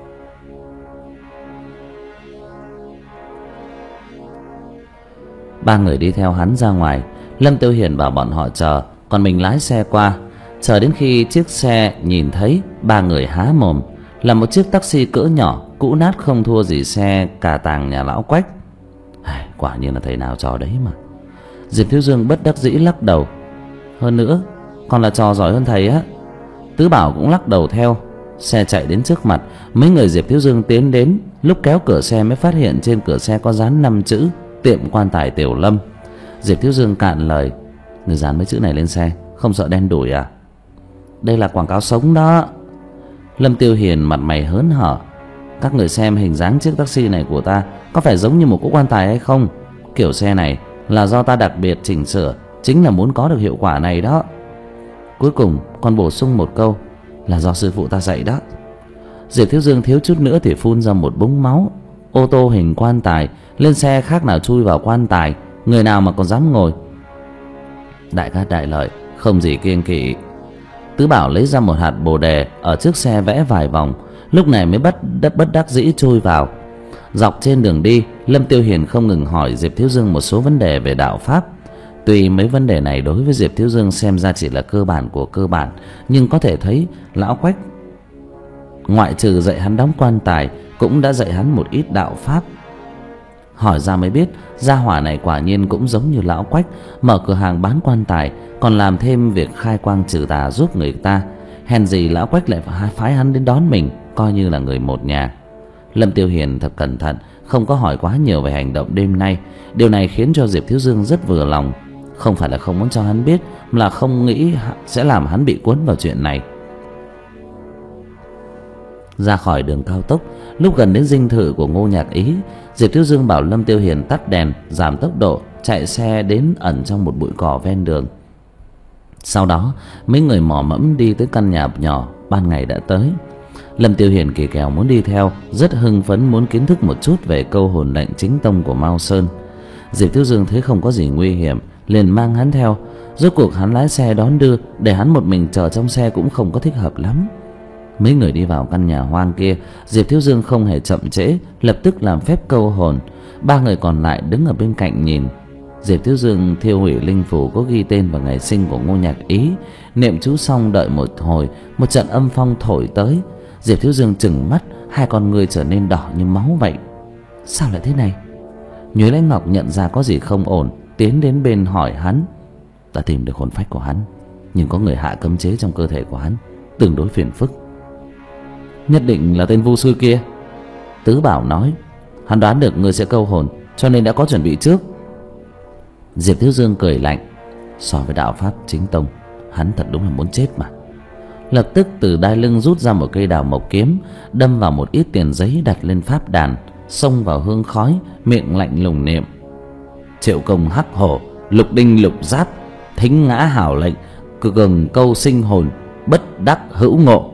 Ba người đi theo hắn ra ngoài. Lâm Tiêu Hiền bảo bọn họ chờ, còn mình lái xe qua. Chờ đến khi chiếc xe nhìn thấy, ba người há mồm. Là một chiếc taxi cỡ nhỏ, cũ nát không thua gì xe cà tàng nhà lão Quách. Quả nhiên là thầy nào trò đấy mà. Diệp Thiếu Dương bất đắc dĩ lắc đầu. Hơn nữa còn là trò giỏi hơn thầy á. Tứ Bảo cũng lắc đầu theo. Xe chạy đến trước mặt, mấy người Diệp Thiếu Dương tiến đến. Lúc kéo cửa xe mới phát hiện trên cửa xe có dán năm chữ tiệm quan tài Tiểu Lâm. Diệp Thiếu Dương cạn lời: người dán mấy chữ này lên xe, không sợ đen đủi à? Đây là quảng cáo sống đó. Lâm Tiêu Hiền mặt mày hớn hở: các người xem hình dáng chiếc taxi này của ta có phải giống như một cỗ quan tài hay không? Kiểu xe này là do ta đặc biệt chỉnh sửa, chính là muốn có được hiệu quả này đó. Cuối cùng còn bổ sung một câu: "Là do sư phụ ta dạy đó." Diệp Thiếu Dương thiếu chút nữa thì phun ra một búng máu. Ô tô hình quan tài, lên xe khác nào chui vào quan tài, người nào mà còn dám ngồi. Đại cát đại lợi, không gì kiêng kỵ. Tứ Bảo lấy ra một hạt bồ đề, ở trước xe vẽ vài vòng, lúc này mới bất đất bất đắc dĩ chui vào. Dọc trên đường đi, Lâm Tiêu Hiền không ngừng hỏi Diệp Thiếu Dương một số vấn đề về đạo pháp. Tuy mấy vấn đề này đối với Diệp Thiếu Dương xem ra chỉ là cơ bản của cơ bản, nhưng có thể thấy lão Quách ngoại trừ dạy hắn đóng quan tài, cũng đã dạy hắn một ít đạo pháp. Hỏi ra mới biết, gia hỏa này quả nhiên cũng giống như lão Quách, mở cửa hàng bán quan tài, còn làm thêm việc khai quang trừ tà giúp người ta. Hèn gì lão Quách lại phải phái hắn đến đón mình, coi như là người một nhà. Lâm Tiêu Hiền thật cẩn thận, không có hỏi quá nhiều về hành động đêm nay. Điều này khiến cho Diệp Thiếu Dương rất vừa lòng. Không phải là không muốn cho hắn biết, mà là không nghĩ sẽ làm hắn bị cuốn vào chuyện này. Ra khỏi đường cao tốc, lúc gần đến dinh thự của Ngô Nhạc Ý, Diệp Thiếu Dương bảo Lâm Tiêu Hiền tắt đèn, giảm tốc độ, chạy xe đến ẩn trong một bụi cỏ ven đường. Sau đó mấy người mò mẫm đi tới căn nhà nhỏ ban ngày đã tới. Lâm Tiêu Hiền kỳ kèo muốn đi theo, rất hưng phấn muốn kiến thức một chút về câu hồn lệnh chính tông của Mao Sơn. Diệp Thiếu Dương thấy không có gì nguy hiểm, liền mang hắn theo. Rốt cuộc hắn lái xe đón đưa, để hắn một mình chờ trong xe cũng không có thích hợp lắm. Mấy người đi vào căn nhà hoang kia, Diệp Thiếu Dương không hề chậm trễ, lập tức làm phép câu hồn. Ba người còn lại đứng ở bên cạnh nhìn. Diệp Thiếu Dương thiêu hủy linh phù có ghi tên và ngày sinh của Ngô Nhạc Ý, niệm chú xong đợi một hồi, một trận âm phong thổi tới. Diệp Thiếu Dương trừng mắt, hai con người trở nên đỏ như máu vậy. Sao lại thế này? Nhuế Lãnh Ngọc nhận ra có gì không ổn, tiến đến bên hỏi hắn. Ta tìm được hồn phách của hắn, nhưng có người hạ cấm chế trong cơ thể của hắn, tương đối phiền phức. Nhất định là tên vu sư kia. Tứ Bảo nói. Hắn đoán được người sẽ câu hồn, cho nên đã có chuẩn bị trước. Diệp Thiếu Dương cười lạnh. So với đạo pháp chính tông, hắn thật đúng là muốn chết mà. Lập tức từ đai lưng rút ra một cây đào mộc kiếm, đâm vào một ít tiền giấy đặt lên pháp đàn, xông vào hương khói, miệng lạnh lùng niệm: Triệu công hắc hổ, lục đinh lục giáp, thính ngã hảo lệnh, cường câu sinh hồn, bất đắc hữu ngộ.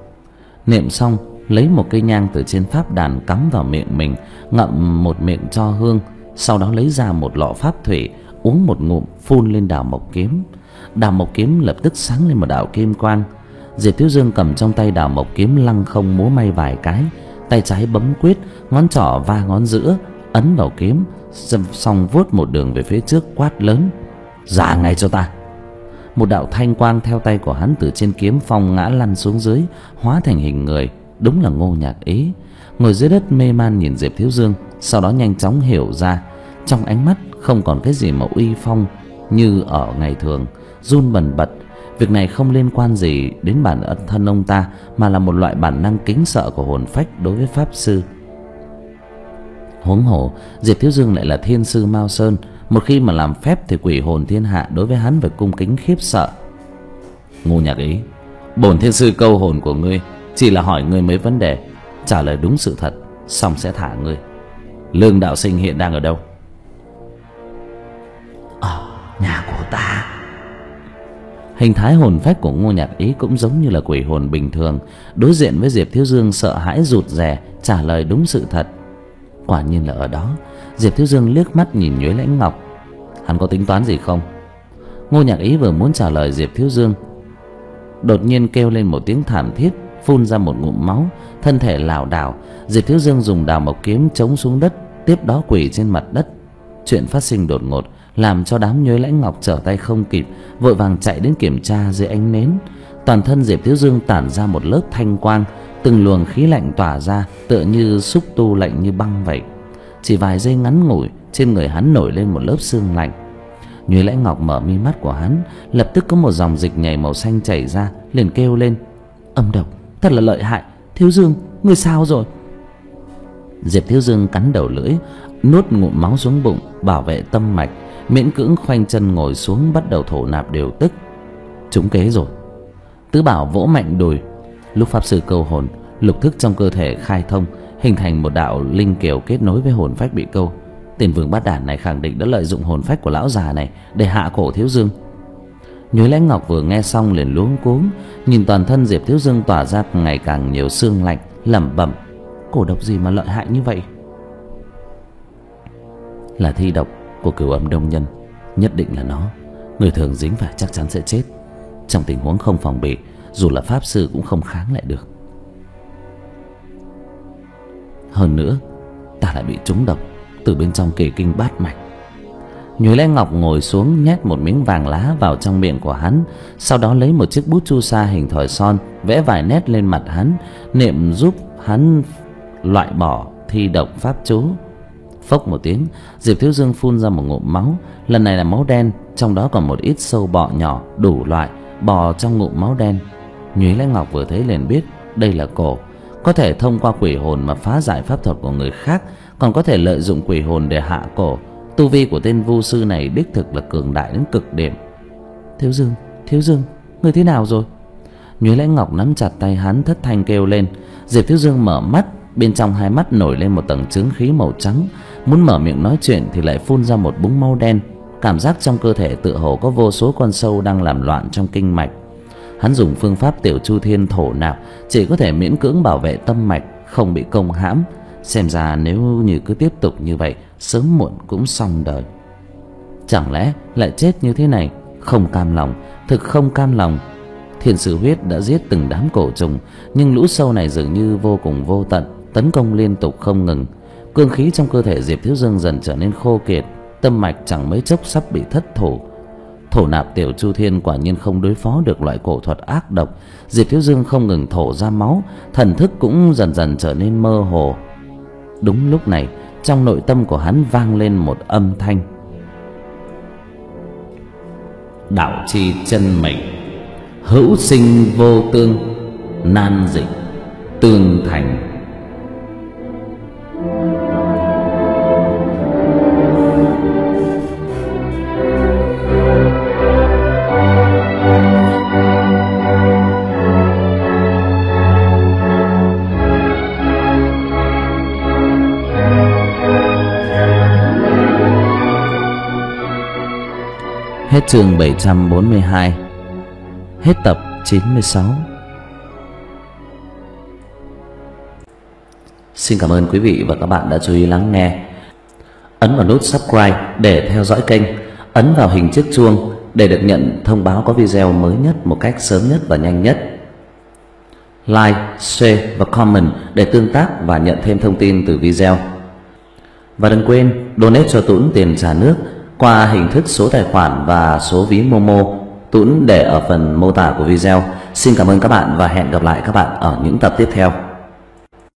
Niệm xong, lấy một cây nhang từ trên pháp đàn cắm vào miệng mình, ngậm một miệng cho hương, sau đó lấy ra một lọ pháp thủy, uống một ngụm, phun lên đào mộc kiếm. Đào mộc kiếm lập tức sáng lên một đạo kim quang. Diệp Thiếu Dương cầm trong tay đào mộc kiếm lăng không múa may vài cái, tay trái bấm quyết, ngón trỏ va ngón giữa, ấn vào kiếm, xong vuốt một đường về phía trước, quát lớn: Ra ngay cho ta! Một đạo thanh quang theo tay của hắn từ trên kiếm phong ngã lăn xuống dưới, hóa thành hình người. Đúng là Ngô Nhạc Ý, ngồi dưới đất mê man nhìn Diệp Thiếu Dương, sau đó nhanh chóng hiểu ra. Trong ánh mắt không còn cái gì mà uy phong như ở ngày thường, run bần bật. Việc này không liên quan gì đến bản thân ông ta, mà là một loại bản năng kính sợ của hồn phách đối với pháp sư. Huống hồ Diệp Thiếu Dương lại là thiên sư Mao Sơn, một khi mà làm phép thì quỷ hồn thiên hạ đối với hắn phải cung kính khiếp sợ. Ngô Nhạc Ý, bổn thiên sư câu hồn của ngươi chỉ là hỏi ngươi mấy vấn đề, trả lời đúng sự thật xong sẽ thả ngươi. Lương đạo sinh hiện đang ở đâu? Ở nhà của ta. Hình thái hồn phách của Ngô Nhạc Ý cũng giống như là quỷ hồn bình thường, đối diện với Diệp Thiếu Dương sợ hãi rụt rè, trả lời đúng sự thật. Quả nhiên là ở đó. Diệp Thiếu Dương liếc mắt nhìn Nhuế Lãnh Ngọc. Hắn có tính toán gì không? Ngô Nhạc Ý vừa muốn trả lời Diệp Thiếu Dương, đột nhiên kêu lên một tiếng thảm thiết, phun ra một ngụm máu, thân thể lảo đảo. Diệp Thiếu Dương dùng đào mộc kiếm chống xuống đất, tiếp đó quỳ trên mặt đất. Chuyện phát sinh đột ngột làm cho đám Nhuế Lãnh Ngọc trở tay không kịp, vội vàng chạy đến kiểm tra dưới ánh nến. Toàn thân Diệp Thiếu Dương tản ra một lớp thanh quang, từng luồng khí lạnh tỏa ra, tựa như xúc tu lạnh như băng vậy. Chỉ vài giây ngắn ngủi, trên người hắn nổi lên một lớp sương lạnh. Nhuế Lãnh Ngọc mở mi mắt của hắn, lập tức có một dòng dịch nhầy màu xanh chảy ra, liền kêu lên: Âm độc, thật là lợi hại. Thiếu Dương, ngươi sao rồi? Diệp Thiếu Dương cắn đầu lưỡi, nuốt ngụm máu xuống bụng, bảo vệ tâm mạch, miễn cưỡng khoanh chân ngồi xuống, bắt đầu thổ nạp điều tức. Trúng kế rồi. Tứ Bảo vỗ mạnh đùi. Lúc pháp sư câu hồn, lục thức trong cơ thể khai thông, hình thành một đạo linh kiều kết nối với hồn phách bị câu. Tên vương bát đản này khẳng định đã lợi dụng hồn phách của lão già này để hạ cổ Thiếu Dương. Nhối Lãnh Ngọc vừa nghe xong liền luống cuống, nhìn toàn thân Diệp Thiếu Dương tỏa ra ngày càng nhiều xương lạnh, lẩm bẩm: cổ độc gì mà lợi hại như vậy? Là thi độc của Cửu Âm Đông Nhân, nhất định là nó. Người thường dính phải chắc chắn sẽ chết. Trong tình huống không phòng bị, dù là pháp sư cũng không kháng lại được. Hơn nữa, ta lại bị trúng độc từ bên trong kỳ kinh bát mạch. Nhối Lãnh Ngọc ngồi xuống, nhét một miếng vàng lá vào trong miệng của hắn, sau đó lấy một chiếc bút chu sa hình thỏi son, vẽ vài nét lên mặt hắn, niệm giúp hắn loại bỏ thi độc pháp chú. Phốc một tiếng, Diệp Thiếu Dương phun ra một ngụm máu, lần này là máu đen, trong đó còn một ít sâu bọ nhỏ đủ loại bò trong ngụm máu đen. Nhối Lãnh Ngọc vừa thấy liền biết đây là cổ, có thể thông qua quỷ hồn mà phá giải pháp thuật của người khác, còn có thể lợi dụng quỷ hồn để hạ cổ. Tu vi của tên vu sư này đích thực là cường đại đến cực điểm. Thiếu Dương, Thiếu Dương, người thế nào rồi? Nhối Lãnh Ngọc nắm chặt tay hắn, thất thanh kêu lên. Diệp Thiếu Dương mở mắt, bên trong hai mắt nổi lên một tầng chướng khí màu trắng, muốn mở miệng nói chuyện thì lại phun ra một búng máu đen. Cảm giác trong cơ thể tựa hồ có vô số con sâu đang làm loạn trong kinh mạch. Hắn dùng phương pháp Tiểu Chu Thiên thổ nạp, chỉ có thể miễn cưỡng bảo vệ tâm mạch không bị công hãm. Xem ra nếu như cứ tiếp tục như vậy, sớm muộn cũng xong đời. Chẳng lẽ lại chết như thế này? Không cam lòng, thực không cam lòng. Thiên Sử Huyết đã giết từng đám cổ trùng, nhưng lũ sâu này dường như vô cùng vô tận, tấn công liên tục không ngừng. Cương khí trong cơ thể Diệp Thiếu Dương dần trở nên khô kiệt, tâm mạch chẳng mấy chốc sắp bị thất thủ. Thổ nạp Tiểu Chu Thiên quả nhiên không đối phó được loại cổ thuật ác độc. Diệp Thiếu Dương không ngừng thổ ra máu, thần thức cũng dần dần trở nên mơ hồ. Đúng lúc này, trong nội tâm của hắn vang lên một âm thanh: đạo chi chân mệnh, hữu sinh vô tương, nan dịch tương thành. Hết chương bảy trăm bốn mươi hai. Hết tập chín mươi sáu. Xin cảm ơn quý vị và các bạn đã chú ý lắng nghe. Ấn vào nút subscribe để theo dõi kênh, ấn vào hình chiếc chuông để được nhận thông báo có video mới nhất một cách sớm nhất và nhanh nhất. Like, share và comment để tương tác và nhận thêm thông tin từ video. Và đừng quên donate cho Tuấn tiền trả nước qua hình thức số tài khoản và số ví Momo, Tuấn để ở phần mô tả của video. Xin cảm ơn các bạn và hẹn gặp lại các bạn ở những tập tiếp theo.